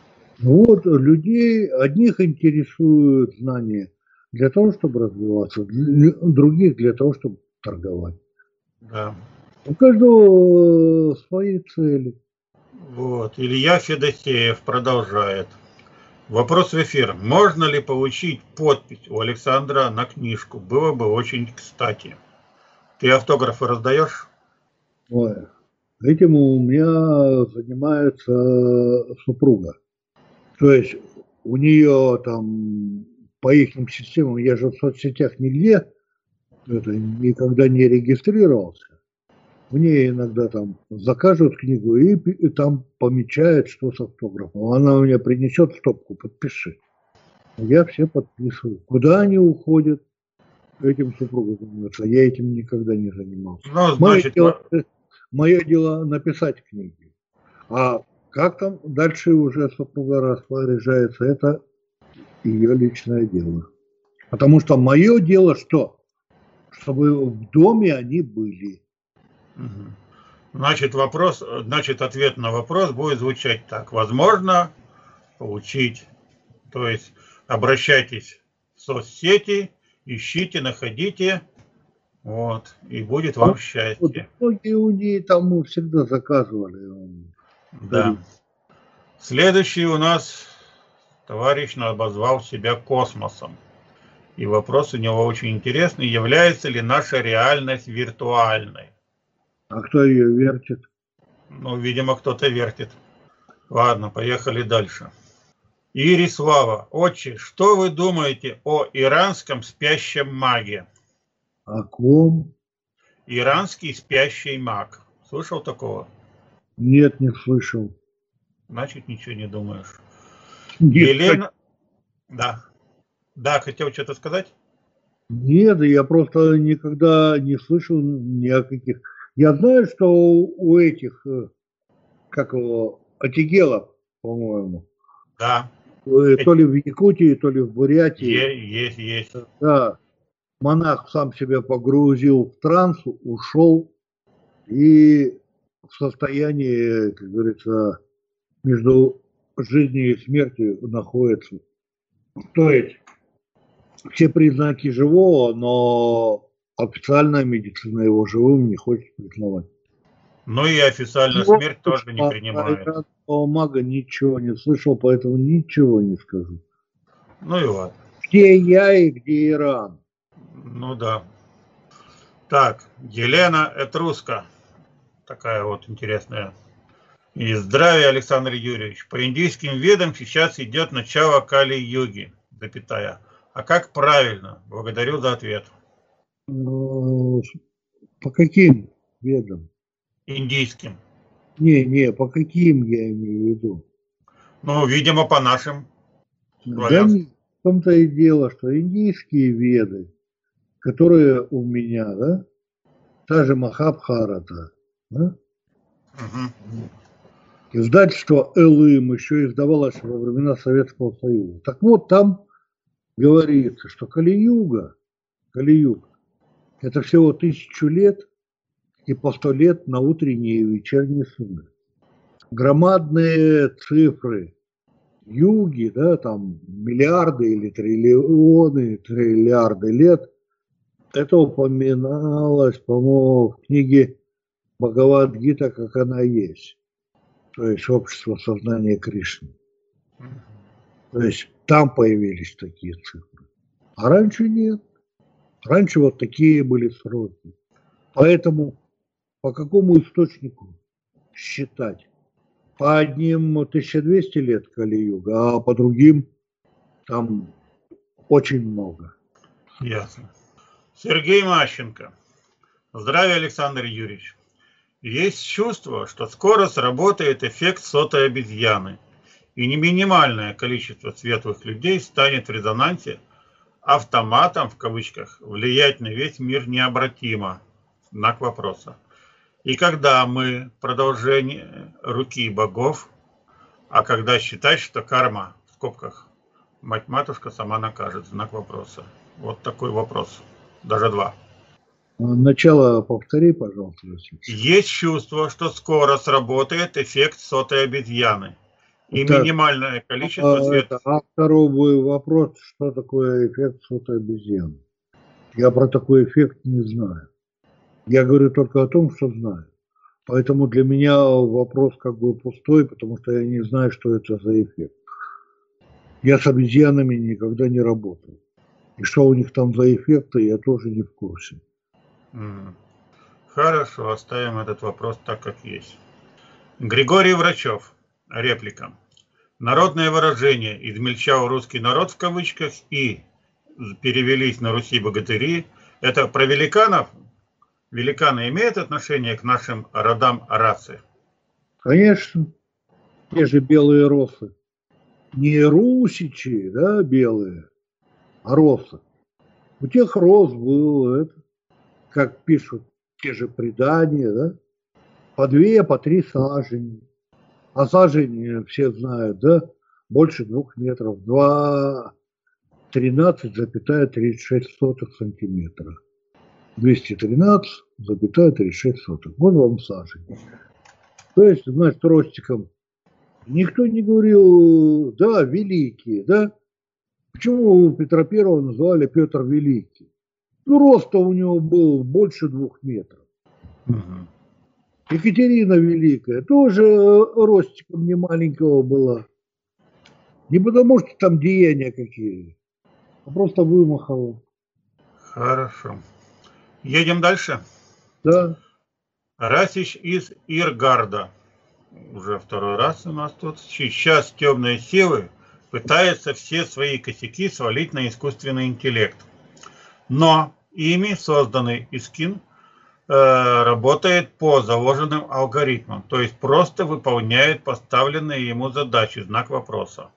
Вот, людей, одних интересуют знания для того, чтобы развиваться, других для того, чтобы торговать. Да. У каждого свои цели. Вот, Илья Федосеев продолжает. Вопрос в эфир. Можно ли получить подпись у Александра на книжку? Было бы очень кстати. Ты автографы раздаешь? Ой, этим у меня занимается супруга. То есть у нее там по их системам, я же в соцсетях нигде это, никогда не регистрировался. Мне иногда там закажут книгу и, и там помечают, что с автографом. Она мне принесет стопку, подпиши. Я все подписываю. Куда они уходят? Этим супруга занимается. Я этим никогда не занимался. Ну, значит, мое, дело, мое дело написать книги. А как там дальше уже супруга распоряжается, это ее личное дело. Потому что мое дело что? Чтобы в доме они были. Значит, вопрос, значит, ответ на вопрос будет звучать так. Возможно получить, то есть обращайтесь в соцсети, ищите, находите, вот, и будет вам счастье. Многие у них там всегда заказывали. Да. Следующий у нас товарищ обозвал себя космосом. И вопрос у него очень интересный. Является ли наша реальность виртуальной? А кто ее вертит? Ну, видимо, кто-то вертит. Ладно, поехали дальше. Ирий Слава. Отче, что вы думаете о иранском спящем маге? О ком? Иранский спящий маг. Слышал такого? Нет, не слышал. Значит, ничего не думаешь. Нет, Елена... Да. Да, хотел что-то сказать? Нет, я просто никогда не слышал ни о каких... Я знаю, что у этих, как его, Атигелов, по-моему, да. То ли в Якутии, то ли в Бурятии. Есть, есть, есть. Да, монах сам себя погрузил в транс, ушел и в состоянии, как говорится, между жизнью и смертью находится. То есть все признаки живого, но официальная медицина его живым не хочет признавать. Ну и официально его смерть тоже не принимает. Я мага ничего не слышал, поэтому ничего не скажу. Ну и ладно. Где я и где Иран? Ну да. Так, Елена Этруска. Такая вот интересная. И здравия, Александр Юрьевич. По индийским ведам сейчас идет начало Кали-юги, запятая. А как правильно? Благодарю за ответ. Ну, по каким ведам? Индийским. Не, не, по каким я имею в виду? Ну, видимо, по нашим. Да не, в том-то и дело, что индийские веды, которые у меня, да, та же Махабхарата, да? Угу. Издательство Элым еще издавалось во времена Советского Союза. Так вот, там говорится, что Кали-юга, Кали-юг, это всего тысячу лет и по сто лет на утренние и вечерние сны. Громадные цифры юги, да, там миллиарды или триллионы, триллиарды лет, это упоминалось, по-моему, в книге Бхагавад-гита, как она есть. То есть общество сознания Кришны. То есть там появились такие цифры. А раньше нет. Раньше вот такие были сроки. Поэтому по какому источнику считать? По одним тысяча двести лет Кали-юга, а по другим там очень много. Ясно. Сергей Мащенко. Здравия, Александр Юрьевич. Есть чувство, что скоро сработает эффект сотой обезьяны, и не минимальное количество светлых людей станет в резонансе автоматом, в кавычках, влиять на весь мир необратимо. Знак вопроса. И когда мы продолжение руки богов, а когда считать, что карма, в скобках, мать-матушка сама накажет, знак вопроса. Вот такой вопрос. Даже два. Начало повтори, пожалуйста. Есть чувство, что скоро сработает эффект сотой обезьяны. И так, минимальное количество а, света. А второй вопрос, что такое эффект сотой обезьяны? Я про такой эффект не знаю. Я говорю только о том, что знаю. Поэтому для меня вопрос как бы пустой, потому что я не знаю, что это за эффект. Я с обезьянами никогда не работал. И что у них там за эффекты, я тоже не в курсе. Хорошо, оставим этот вопрос так, как есть. Григорий Врачев. Реплика. Народное выражение «измельчал русский народ» в кавычках и перевелись на Руси богатыри. Это про великанов? Великаны имеют отношение к нашим родам расы? Конечно. Те же белые росы. Не русичи, да, белые, а росы. У тех рос был, это, как пишут те же предания, да, по две, по три сажени. А сажень, все знают, да, больше двух метров. два тринадцать целых тридцать шесть сотых сантиметра. двести тринадцать целых тридцать шесть сотых. Вот вам сажень. То есть, значит, ростиком никто не говорил, да, великие, да. Почему Петра Первого называли Петр Великий? Ну, рост-то у него был больше двух метров. Угу. Екатерина Великая тоже ростиком не маленького была. Не потому, что там деяния какие, а просто вымахала. Хорошо. Едем дальше? Да. Расич из Иргарда. Уже второй раз у нас тут. Сейчас темные силы пытаются все свои косяки свалить на искусственный интеллект. Но ими созданный Искин работает по заложенным алгоритмам, то есть просто выполняет поставленные ему задачи, знак вопроса.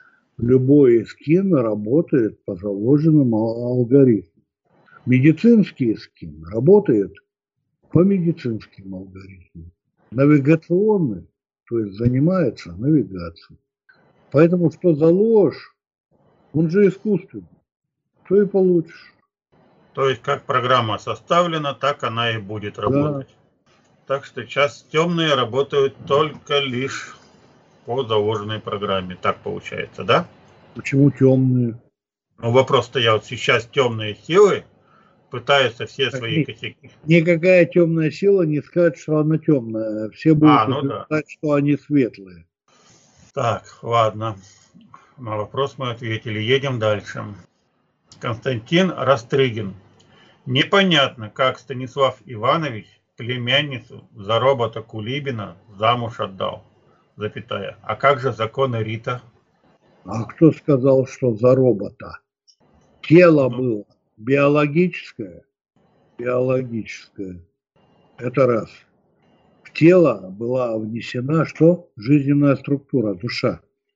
Любой скин работает по заложенным алгоритмам. Медицинский скин работает по медицинским алгоритмам. Навигационный, то есть занимается навигацией. Поэтому что за ложь, он же искусственный, то и получишь. То есть, как программа составлена, так она и будет работать. Так что сейчас темные работают только лишь по заложенной программе. Так получается, да? Почему темные? Ну, вопрос стоял, сейчас темные силы пытаются все Так свои ни- косяки. Никакая темная сила не скажет, что она темная. Все А, будут ну да. утверждать, что они светлые. Так, ладно. На вопрос мы ответили. Едем дальше. Константин Растрыгин. Непонятно, как Станислав Иванович племянницу за робота Кулибина замуж отдал. Запятая. А как же законы Рита? А кто сказал, что за робота? Тело Ну, было биологическое. Биологическое. Это раз. В тело была внесена что? Жизненная структура, душа.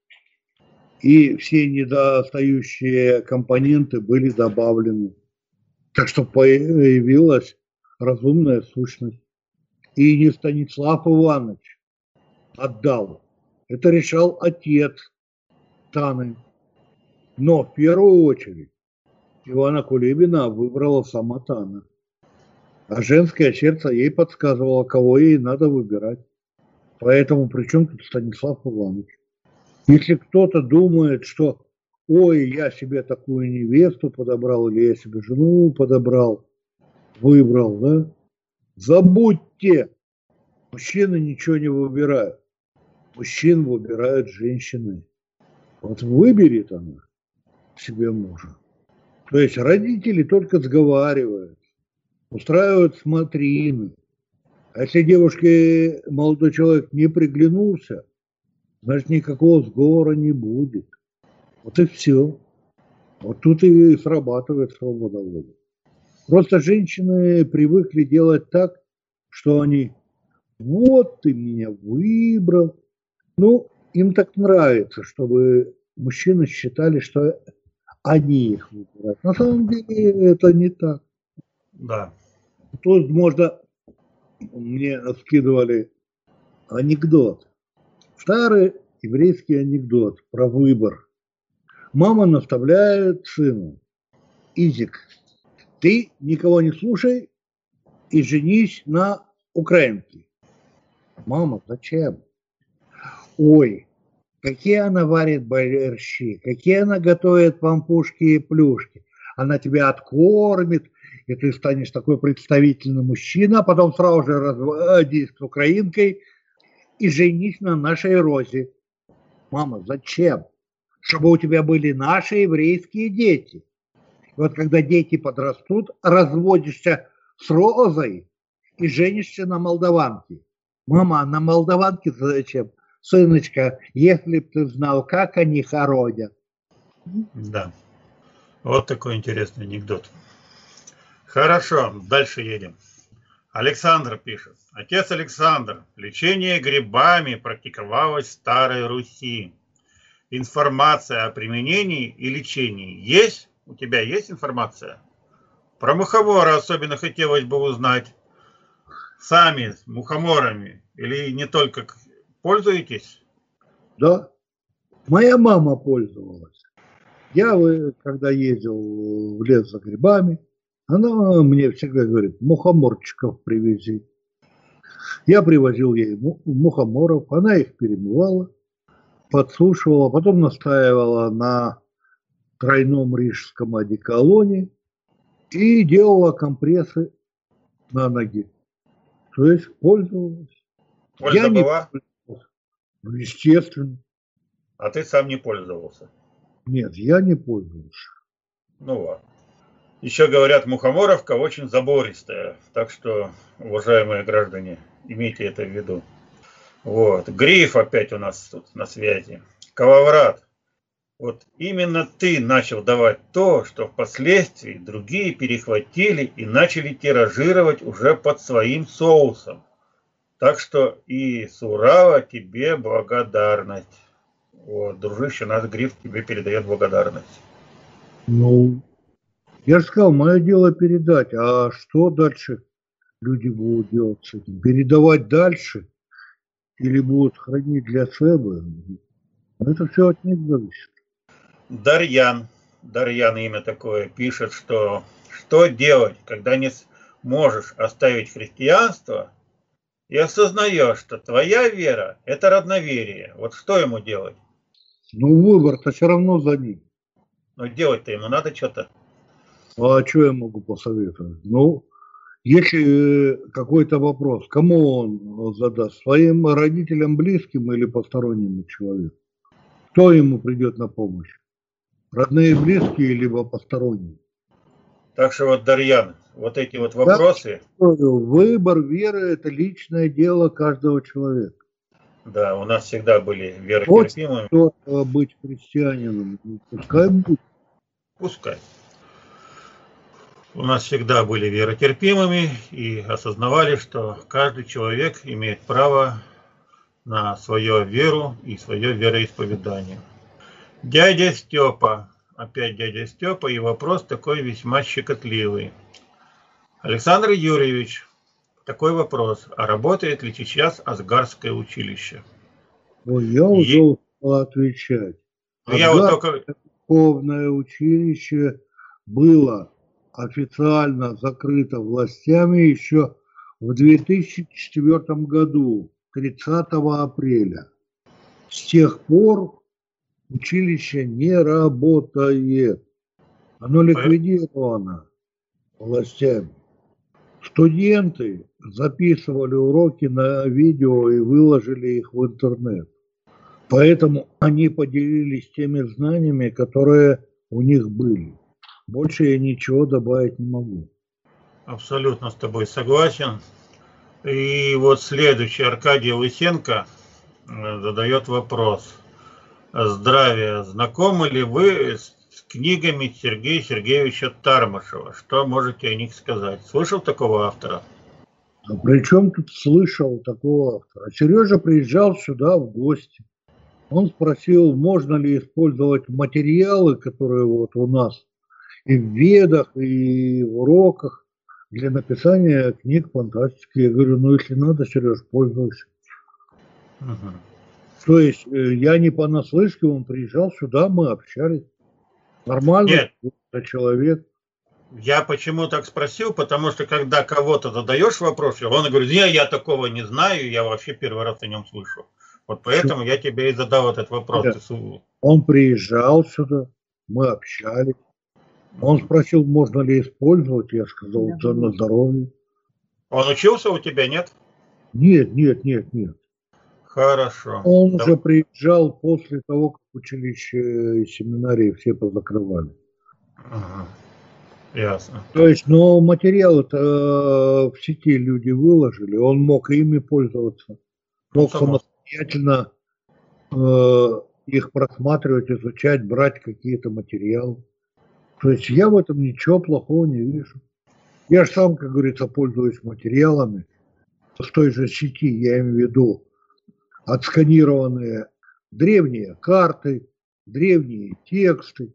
И все недостающие компоненты были добавлены. Так что появилась разумная сущность. И не Станислав Иванович отдал. Это решал отец Таны. Но в первую очередь Ивана Кулибина выбрала сама Тана. А женское сердце ей подсказывало, кого ей надо выбирать. Поэтому при чем тут Станислав Иванович? Если кто-то думает, что ой, я себе такую невесту подобрал, или я себе жену подобрал, выбрал, да? Забудьте! Мужчины ничего не выбирают. Мужчин выбирают женщины. Вот выберет она себе мужа. То есть родители только сговаривают, устраивают смотрины. А если девушке молодой человек не приглянулся, значит никакого сговора не будет. Вот и все. Вот тут и срабатывает свобода воли. Просто женщины привыкли делать так, что они вот ты меня выбрал. Ну, им так нравится, чтобы мужчины считали, что они их выбирают. На самом деле это не так. да. Тут можно, мне скидывали анекдот. Старый еврейский анекдот про выбор. Мама наставляет сыну: Изик, ты никого не слушай и женись на украинке. Мама, зачем? Ой, какие она варит борщи, какие она готовит пампушки и плюшки. Она тебя откормит, и ты станешь такой представительный мужчина, а потом сразу же разводись с украинкой и женись на нашей Розе. Мама, зачем? Чтобы у тебя были наши еврейские дети. И вот когда дети подрастут, разводишься с Розой и женишься на молдаванке. Мама, а на молдаванке зачем? Сыночка, если б ты знал, как они хоронят. Да. Вот такой интересный анекдот. Хорошо, дальше едем. Александр пишет. Отец Александр, лечение грибами практиковалось в Старой Руси. Информация о применении и лечении есть? У тебя есть информация? Про мухомора особенно хотелось бы узнать. Сами с мухоморами или не только пользуетесь? Да. Моя мама пользовалась. Я, когда ездил в лес за грибами, она мне всегда говорит: мухоморчиков привези. Я привозил ей мухоморов, она их перемывала, подсушивала, потом настаивала на тройном рижском одеколоне и делала компрессы на ноги. То есть пользовалась. Польза Я была? Не... Ну, естественно. А ты сам не пользовался? Нет, я не пользовался. Ну ладно. Еще говорят, мухоморовка очень забористая. Так что, уважаемые граждане, имейте это в виду. Вот. Гриф опять у нас тут на связи. Калаврат. Вот именно ты начал давать то, что впоследствии другие перехватили и начали тиражировать уже под своим соусом. Так что и с Урала тебе благодарность. Вот, дружище, наш Гриф тебе передает благодарность. Ну, я же сказал, мое дело передать. А что дальше люди будут делать с этим? Передавать дальше или будут хранить для себя? Это все от них зависит. Дарьян, Дарьян имя такое, пишет, что что делать, когда не можешь оставить христианство, и осознаешь, что твоя вера – это родноверие. Вот что ему делать? Ну, выбор-то все равно за ним. Но делать-то ему надо что-то. А что я могу посоветовать? Ну, если какой-то вопрос, кому он задаст? Своим родителям, близким или постороннему человеку? Кто ему придет на помощь? Родные, близкие, либо посторонние? Так что вот, Дарьян, вот эти вот вопросы... Да, выбор веры – это личное дело каждого человека. Да, у нас всегда были веротерпимыми. Вот кто быть христианином, пускай будет. Пускай. У нас всегда были веротерпимыми и осознавали, что каждый человек имеет право на свою веру и свое вероисповедание. Дядя Степа. Опять дядя Степа, и вопрос такой весьма щекотливый. Александр Юрьевич, такой вопрос. А работает ли сейчас Асгарское училище? Ой, я уже устал отвечать. Я вот только... Духовное училище было официально закрыто властями еще в две тысячи четвёртом году, тридцатого апреля. С тех пор училище не работает. Оно ликвидировано властями. Студенты записывали уроки на видео и выложили их в интернет. Поэтому они поделились теми знаниями, которые у них были. Больше я ничего добавить не могу. Абсолютно с тобой согласен. И вот следующий, Аркадий Лысенко задает вопрос. Здравия. Знакомы ли вы с книгами Сергея Сергеевича Тармашева? Что можете о них сказать? Слышал такого автора? А при чем тут слышал такого автора? Сережа приезжал сюда в гости. Он спросил, можно ли использовать материалы, которые вот у нас и в ведах, и в уроках для написания книг фантастики. Я говорю, ну если надо, Сереж, пользуйся. Угу. То есть я не понаслышке, он приезжал сюда, мы общались. Нормально, это человек. Я почему так спросил, потому что когда кого-то задаешь вопрос, он говорит, я, я такого не знаю, я вообще первый раз о нем слышу. Вот поэтому я тебе и задал этот вопрос. Да. Он приезжал сюда, мы общались. Он спросил, можно ли использовать, я сказал, да, на здоровье. Он учился у тебя, нет? Нет, нет, нет, нет. Хорошо. Он Давай. уже приезжал после того, как училище и семинарии все позакрывали. Ага. Ясно. То есть, но материалы-то в сети люди выложили, он мог ими пользоваться, мог ну, самостоятельно э, их просматривать, изучать, брать какие-то материалы. То есть я в этом ничего плохого не вижу. Я же сам, как говорится, пользуюсь материалами с той же сети, я имею в виду отсканированные древние карты, древние тексты,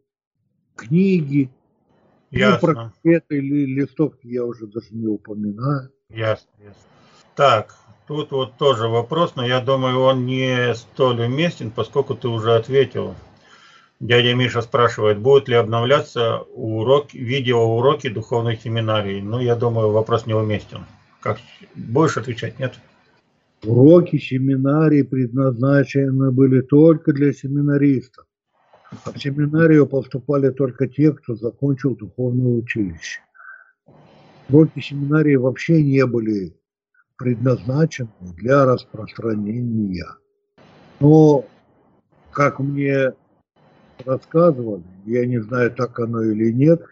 книги. Ясно. Ну, про этой листовки я уже даже не упоминаю. Ясно, ясно. Так, тут вот тоже вопрос, но я думаю, он не столь уместен, поскольку ты уже ответил. Дядя Миша спрашивает, будут ли обновляться урок, видеоуроки духовной семинарии. Ну, я думаю, вопрос неуместен. Как, будешь отвечать, нет? Уроки семинарии предназначены были только для семинаристов. А в семинарию поступали только те, кто закончил духовное училище. Уроки семинарии вообще не были предназначены для распространения. Но, как мне рассказывали, я не знаю, так оно или нет,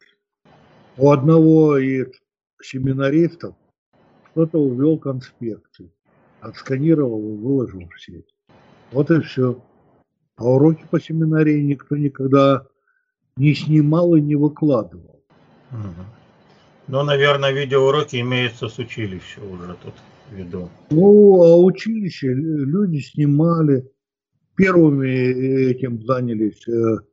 у одного из семинаристов кто-то увел конспекты, отсканировал и выложил в сеть. Вот и все. А уроки по семинарии никто никогда не снимал и не выкладывал. Угу. Ну, наверное, видеоуроки имеются с училища уже тут в виду. Ну, а училище люди снимали. Первыми этим занялись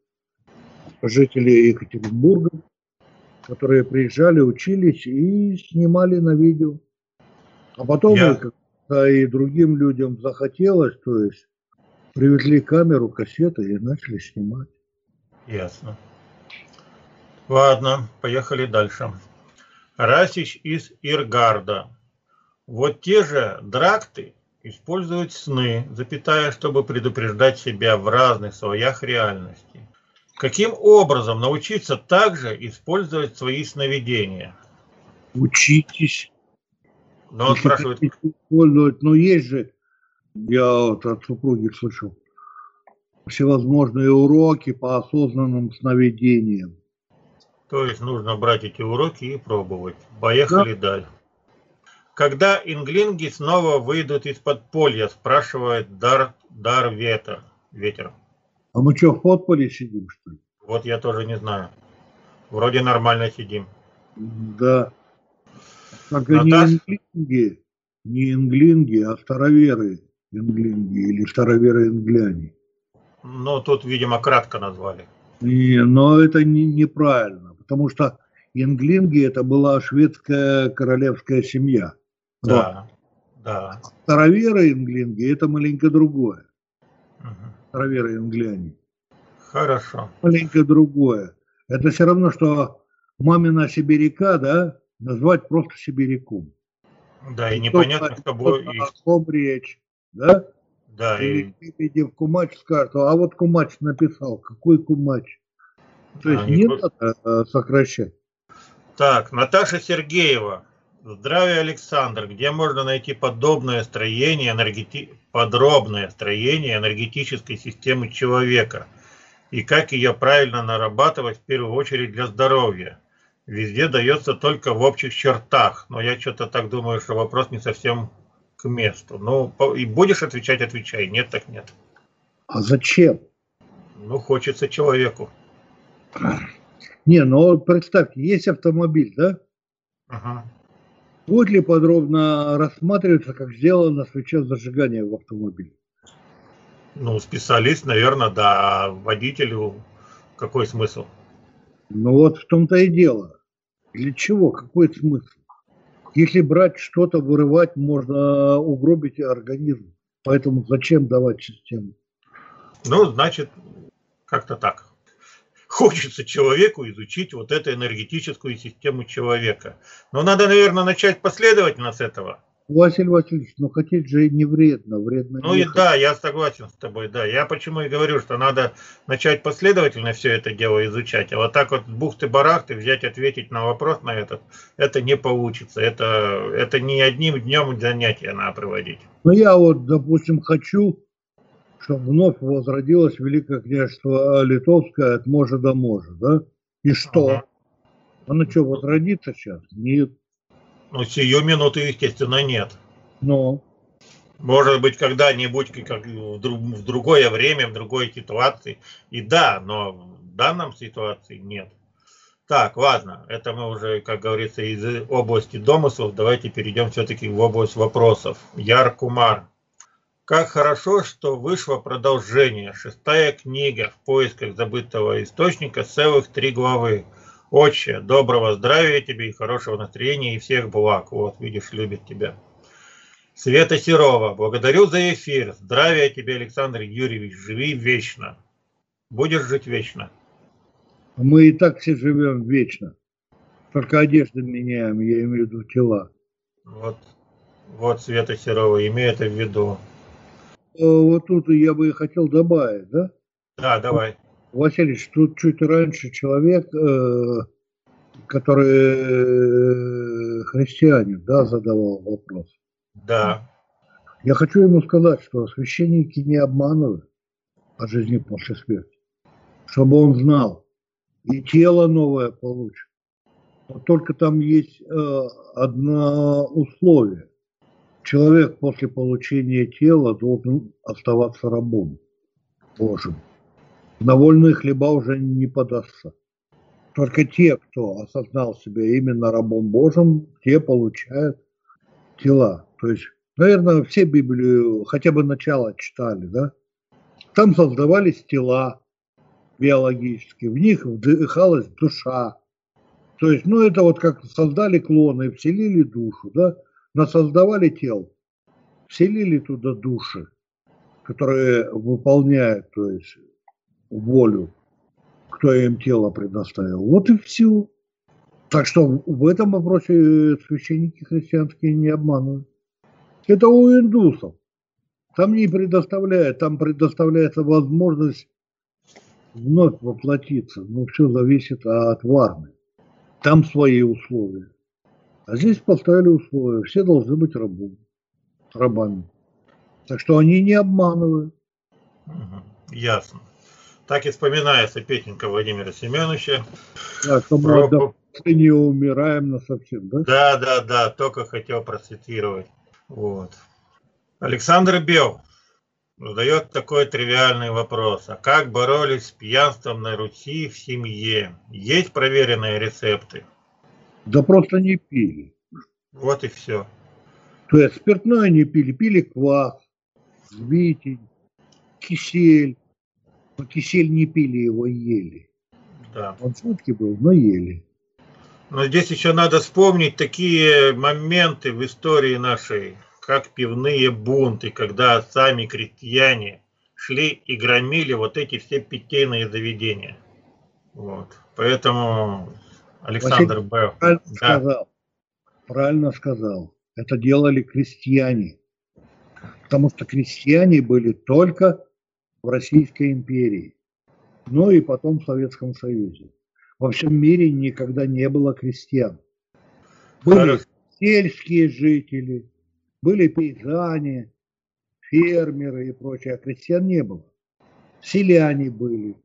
жители Екатеринбурга, которые приезжали, учились и снимали на видео. А потом, Я... и, когда и другим людям захотелось, то есть привезли камеру, кассеты и начали снимать. Ясно. Ладно, поехали дальше. Расич из Иргарда. Вот те же дракты используют сны, запятая, чтобы предупреждать себя в разных слоях реальности. Каким образом научиться также использовать свои сновидения? Учитесь. Но он Если спрашивает, хотите использовать, но есть же, я вот от супруги слышал, всевозможные уроки по осознанным сновидениям. то есть нужно брать эти уроки и пробовать. Поехали да. Дальше. Когда инглинги снова выйдут из подполья, спрашивает Дар, Дар Ветер. Ветер. А мы что, в подполье сидим, что ли? Вот я тоже не знаю. Вроде нормально сидим. Да. Только Наташ... не инглинги, не инглинги, а староверы инглинги или староверы ингляне. Ну, тут, видимо, кратко назвали. И, но это не, неправильно, потому что инглинги это была шведская королевская семья. Да, вот. Да. Староверы инглинги это маленько другое. Угу. Староверы ингляне. Хорошо. Маленько другое. Это все равно, что мамина сибиряка, да, назвать просто сибиряком. Да, и, и непонятно, с тобой... О ком речь, да? Да, или и... Лебедев Кумач скажет, а вот Кумач написал, какой Кумач? То есть а, не просто... надо сокращать. Так, Наташа Сергеева. Здравия, Александр. Где можно найти подобное строение, энергети... подробное строение энергетической системы человека? И как ее правильно нарабатывать в первую очередь для здоровья? Везде дается только в общих чертах. Но я что-то так думаю, что вопрос не совсем к месту. Ну, и будешь отвечать, отвечай. Нет, так нет. А зачем? Ну, хочется человеку. Не, ну представьте, есть автомобиль, да? Ага. Будет ли подробно рассматриваться, как сделано свеча зажигания в автомобиле? Ну, специалист, наверное, да. А водителю какой смысл? Ну вот в том-то и дело. Для чего? Какой смысл? Если брать что-то, вырывать, можно угробить организм. Поэтому зачем давать систему? Ну, значит, как-то так. Хочется человеку изучить вот эту энергетическую систему человека. Но надо, наверное, начать последовательно с этого. Василий Васильевич, ну хотеть же и не вредно. вредно ну и да, я согласен с тобой, да. Я почему и говорю, что надо начать последовательно все это дело изучать. А вот так вот бухты-барахты взять, ответить на вопрос на этот, это не получится. Это, это не одним днем занятия надо проводить. Ну я вот, допустим, хочу, чтобы вновь возродилось Великое княжество Литовское от можа до можа, да? И что? Ага. Оно что, возродится сейчас? Нет. Ну, сию минуту, естественно, нет. Но. Может быть, когда-нибудь, как в, друг, в другое время, в другой ситуации. И да, но в данном ситуации нет. Так, ладно, это мы уже, как говорится, из области домыслов. Давайте перейдем все-таки в область вопросов. Яр Кумар. Как хорошо, что вышло продолжение. Шестая книга «В поисках забытого источника», целых три главы. Отче, доброго здравия тебе и хорошего настроения и всех благ. Вот, видишь, любит тебя. Света Серова, благодарю за эфир. Здравия тебе, Александр Юрьевич. Живи вечно. Будешь жить вечно. Мы и так все живем вечно. Только одежды меняем, я имею в виду тела. Вот, вот Света Серова, имею это в виду. Вот тут я бы хотел добавить, да? Да, давай. Василий, тут чуть раньше человек, который христианин, да, задавал вопрос. Да. Я хочу ему сказать, что священники не обманывают о жизни после смерти. Чтобы он знал, и тело новое получит. Но только там есть одно условие. Человек после получения тела должен оставаться рабом Божьим. На вольные хлеба уже не подастся. Только те, кто осознал себя именно рабом Божьим, те получают тела. То есть, наверное, все Библию, хотя бы начало читали, да? Там создавались тела биологические, в них вдыхалась душа. То есть, ну это вот как создали клоны, вселили душу, да? Насоздавали тел, вселили туда души, которые выполняют, то есть, волю, кто им тело предоставил. Вот и все. Так что в этом вопросе священники христианские не обманывают. Это у индусов. Там не предоставляют, там предоставляется возможность вновь воплотиться. Но все зависит от варны. Там свои условия. А здесь поставили условия. Все должны быть рабами. рабами. Так что они не обманывают. Угу. Ясно. Так и вспоминается Петенька Владимира Семеновича. Да, что мы Про... не умираем на совсем, да? Да, да, да. Только хотел процитировать. Вот. Александр Бел задает такой тривиальный вопрос. А как боролись с пьянством на Руси в семье? Есть проверенные рецепты? Да просто не пили. Вот и все. То есть спиртное не пили, пили квас, сбитень, кисель. Но кисель не пили, его ели. Да. Он сладкий был, но ели. Но здесь еще надо вспомнить такие моменты в истории нашей, как пивные бунты, когда сами крестьяне шли и громили вот эти все питейные заведения. Вот. Поэтому Александр Б. Правильно да. сказал. Правильно сказал. Это делали крестьяне. Потому что крестьяне были только в Российской империи. Ну и потом в Советском Союзе. Во всем мире никогда не было крестьян. Были Хорошо. Сельские жители, были пейзане, фермеры и прочее, а крестьян не было. Селяне были.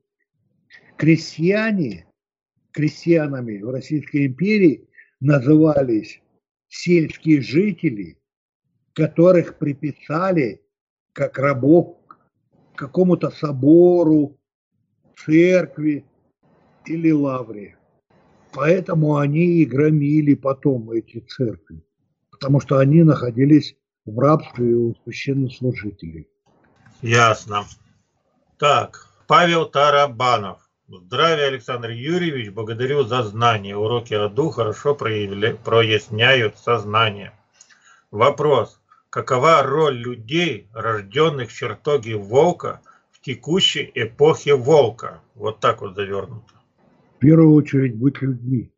Крестьяне, крестьянами в Российской империи назывались сельские жители, которых приписали как рабов к какому-то собору, церкви или лавре. Поэтому они и громили потом эти церкви, потому что они находились в рабстве у священнослужителей. Ясно. Так, Павел Тарабанов. Здравия, Александр Юрьевич, благодарю за знания. Уроки АДУ хорошо проявля... проясняют сознание. Вопрос. Какова роль людей, рожденных в чертоге волка, в текущей эпохе волка? Вот так вот завернуто. В первую очередь быть людьми.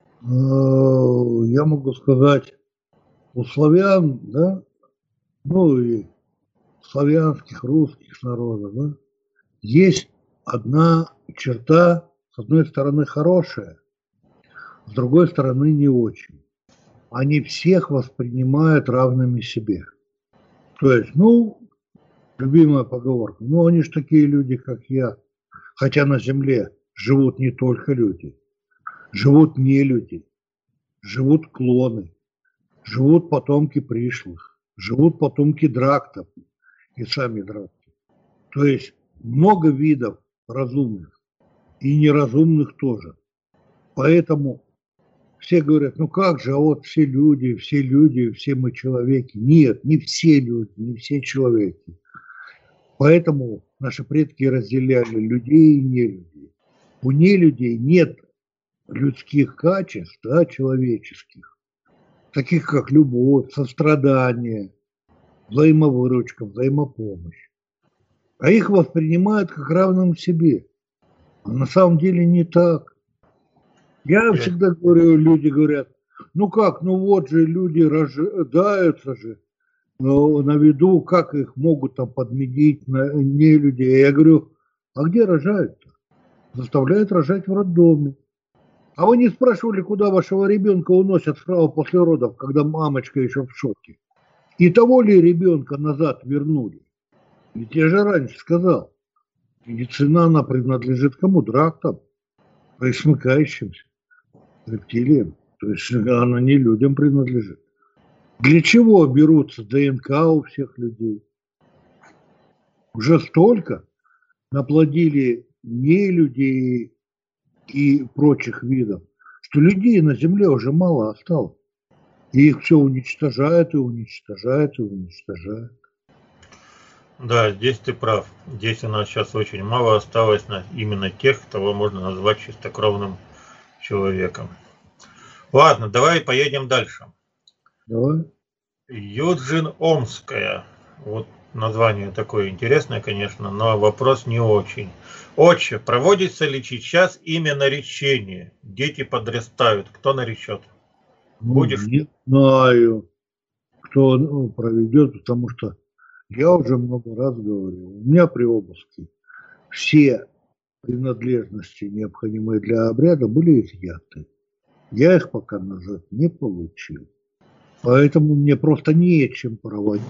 Я могу сказать, у славян, да, ну и славянских, русских народов, да, есть одна черта, с одной стороны хорошая, с другой стороны не очень. Они всех воспринимают равными себе. То есть, ну, любимая поговорка, ну, они же такие люди, как я. Хотя на земле живут не только люди, живут не люди, живут клоны, живут потомки пришлых, живут потомки драктов и сами дракты. То есть, много видов разумных и неразумных тоже. Поэтому все говорят, ну как же, а вот все люди, все люди, все мы человеки. Нет, не все люди, не все человеки. Поэтому наши предки разделяли людей и нелюдей. У нелюдей нет людских качеств, да, человеческих, таких как любовь, сострадание, взаимовыручка, взаимопомощь. А их воспринимают как равным себе. А на самом деле не так. Я всегда говорю, люди говорят, ну как, ну вот же люди рождаются же ну, на виду, как их могут там подменить на не людей. Я говорю, а где рожают-то? Заставляют рожать в роддоме. А вы не спрашивали, куда вашего ребенка уносят справа после родов, когда мамочка еще в шоке? И того ли ребенка назад вернули? Ведь я же раньше сказал, медицина, она принадлежит кому? Драктам, пресмыкающимся, рептилиям. То есть она не людям принадлежит. Для чего берутся ДНК у всех людей? Уже столько наплодили не людей и прочих видов, что людей на Земле уже мало осталось. И их все уничтожают, и уничтожают, и уничтожают. Да, здесь ты прав. Здесь у нас сейчас очень мало осталось на именно тех, кого можно назвать чистокровным человеком. Ладно, давай поедем дальше. Давай. Юджин Омская. Вот название такое интересное, конечно, но вопрос не очень. Отче, проводится ли сейчас имя наречения? Дети подрастают. Кто наречет? Ну, Будешь? Не знаю. кто ну, проведет, потому что я уже много раз говорил, у меня при обыске все принадлежности, необходимые для обряда, были изъяты. Я их пока назад не получил. Поэтому мне просто нечем проводить.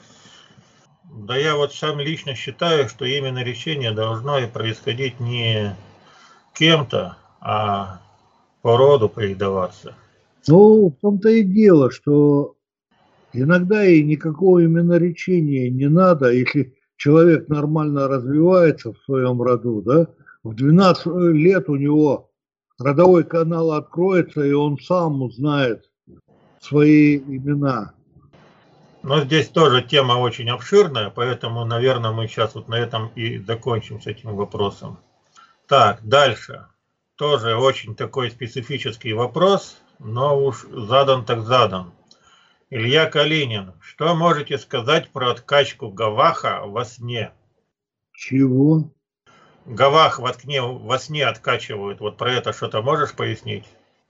Да я вот сам лично считаю, что именно лечение должно и происходить не кем-то, а по роду передаваться. Ну, в том-то и дело, что иногда и никакого именно лечения не надо, если человек нормально развивается в своем роду, да, в двенадцать лет у него родовой канал откроется, и он сам узнает свои имена. Но здесь тоже тема очень обширная, поэтому, наверное, мы сейчас вот на этом и закончим с этим вопросом. Так, дальше. Тоже очень такой специфический вопрос, но уж задан так задан. Илья Калинин, что можете сказать про откачку гаваха во сне? Чего? Гавах во сне, во сне откачивают. Вот про это что-то можешь пояснить?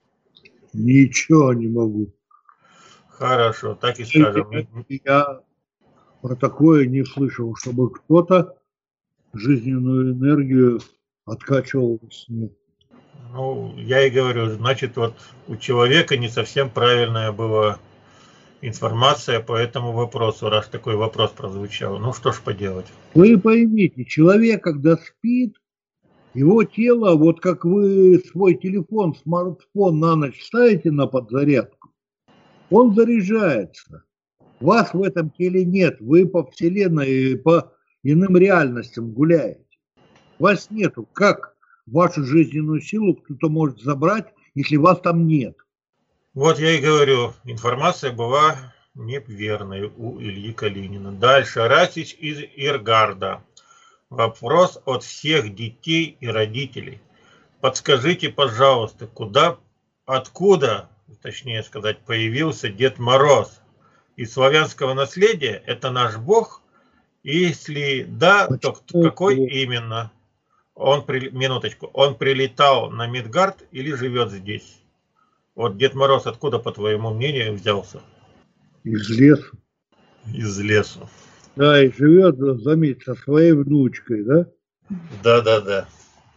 Ничего не могу. Хорошо, так и скажем. Я про такое не слышал, чтобы кто-то жизненную энергию откачивал во сне. Ну, я и говорю, значит, вот у человека не совсем правильная была информация по этому вопросу, раз такой вопрос прозвучал. Ну, что ж поделать. Вы поймите, человек, когда спит, его тело, вот как вы свой телефон, смартфон на ночь ставите на подзарядку, он заряжается. Вас в этом теле нет, вы по вселенной и по иным реальностям гуляете. Вас нету. Как вашу жизненную силу кто-то может забрать, если вас там нет? Вот я и говорю, информация была неверной у Ильи Калинина. Дальше. Расич из Иргарда. Вопрос от всех детей и родителей. Подскажите, пожалуйста, куда, откуда, точнее сказать, появился Дед Мороз? Из славянского наследия это наш бог? Если да, то какой именно? Он, при... минуточку, он прилетал на Мидгард или живет здесь? Вот Дед Мороз откуда, по твоему мнению, взялся? Из леса. Из лесу. Да, и живет, заметь, со своей внучкой, да? Да, да, да.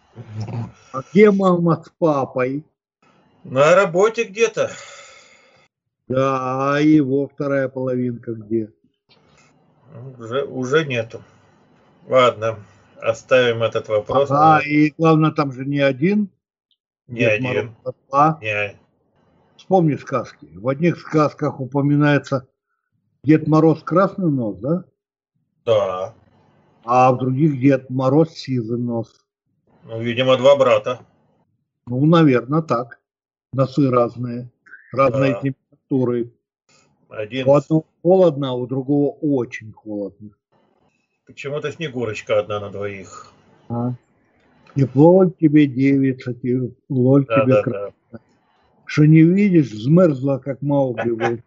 А где мама с папой? На работе где-то. Да, а его вторая половинка где? Уже, уже нету. Ладно, оставим этот вопрос. Ага, и главное, там же не один. Не Дед один. Мороз, а? Не. Вспомни сказки. В одних сказках упоминается Дед Мороз красный нос, да? Да. А в других Дед Мороз сизый нос. Ну, видимо, два брата. Ну, наверное, так. Носы разные. Разные Да. температуры. Один. У одного холодно, а у другого очень холодно. Почему-то Снегурочка одна на двоих. А? Тепло тебе, девица, тепло Да, тебе, да, красота. да. Что не видишь, взмерзла, как Маугли.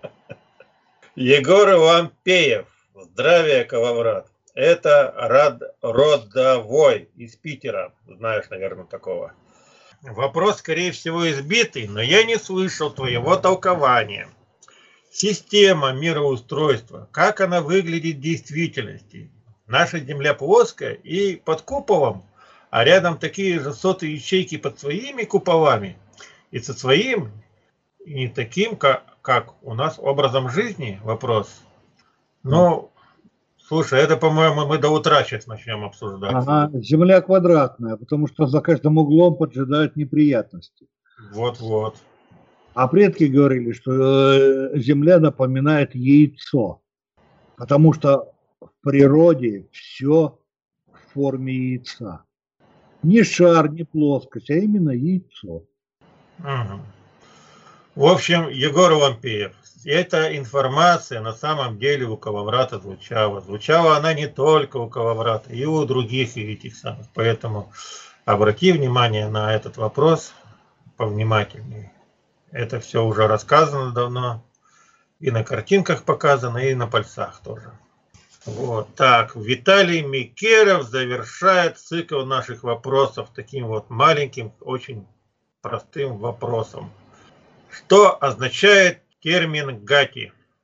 Егор Лампеев. Здравия, Калаврат. Это рад, родовой из Питера. Знаешь, наверное, такого. Вопрос, скорее всего, избитый, но я не слышал твоего толкования. Система мироустройства, как она выглядит в действительности? Наша Земля плоская и под куполом, а рядом такие же сотые ячейки под своими куполами и со своим, и не таким, как, как у нас образом жизни? Вопрос. Ну, слушай, это, по-моему, мы до утра сейчас начнем обсуждать. Ага, Земля квадратная, потому что за каждым углом поджидают неприятности. Вот-вот. А предки говорили, что э, Земля напоминает яйцо, потому что в природе все в форме яйца. Не шар, не плоскость, а именно яйцо. Угу. В общем, Егор Лампеев, эта информация на самом деле у Калаврата звучала. Звучала она не только у Калаврата, и у других этих самых. Поэтому обрати внимание на этот вопрос повнимательнее. Это все уже рассказано давно. И на картинках показано, и на пальцах тоже. Вот так. Виталий Микеров завершает цикл наших вопросов таким вот маленьким, очень простым вопросом. Что означает термин гати?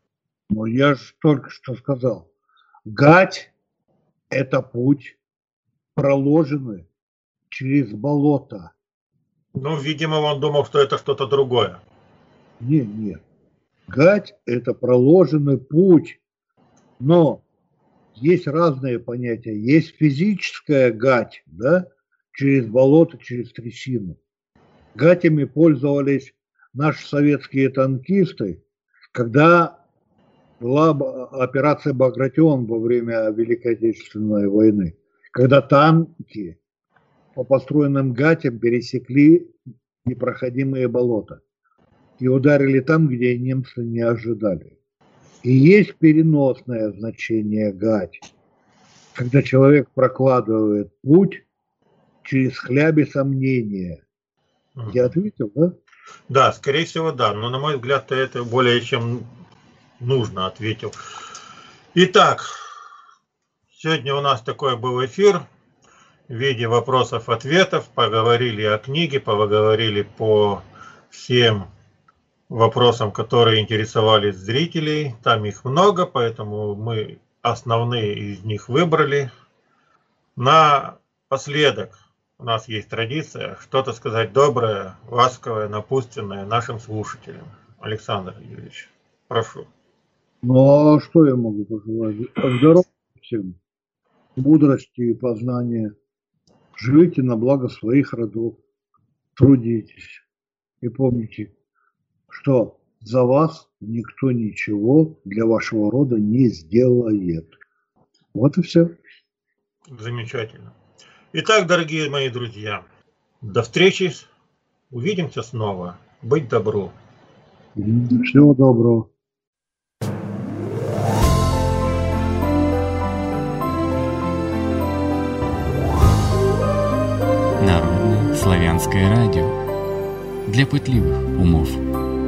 Ну, я же только что сказал. Гать – это путь, проложенный через болото. Ну, видимо, он думал, что это что-то другое. Нет, нет. Гать – это проложенный путь. Но есть разные понятия. Есть физическая гать, да, через болото, через трясину. Гатями пользовались наши советские танкисты, когда была операция «Багратион» во время Великой Отечественной войны, когда танки по построенным гатям пересекли непроходимые болота и ударили там, где немцы не ожидали. И есть переносное значение гать, когда человек прокладывает путь через хляби сомнения. Я ответил, да? Да, скорее всего, да. Но, на мой взгляд, ты это более чем нужно ответил. Итак, сегодня у нас такой был эфир в виде вопросов-ответов. Поговорили о книге, поговорили по всем вопросам, которые интересовали зрителей. Там их много, поэтому мы основные из них выбрали. Напоследок у нас есть традиция что-то сказать доброе, ласковое, напутственное нашим слушателям. Александр Юрьевич, прошу. Ну, а что я могу пожелать? Здоровья всем, мудрости и познания. Живите на благо своих родов, трудитесь. И помните, что за вас никто ничего для вашего рода не сделает. Вот и все. Замечательно. Итак, дорогие мои друзья, до встречи. Увидимся снова. Быть добру. Всего доброго. Народное славянское радио для пытливых умов.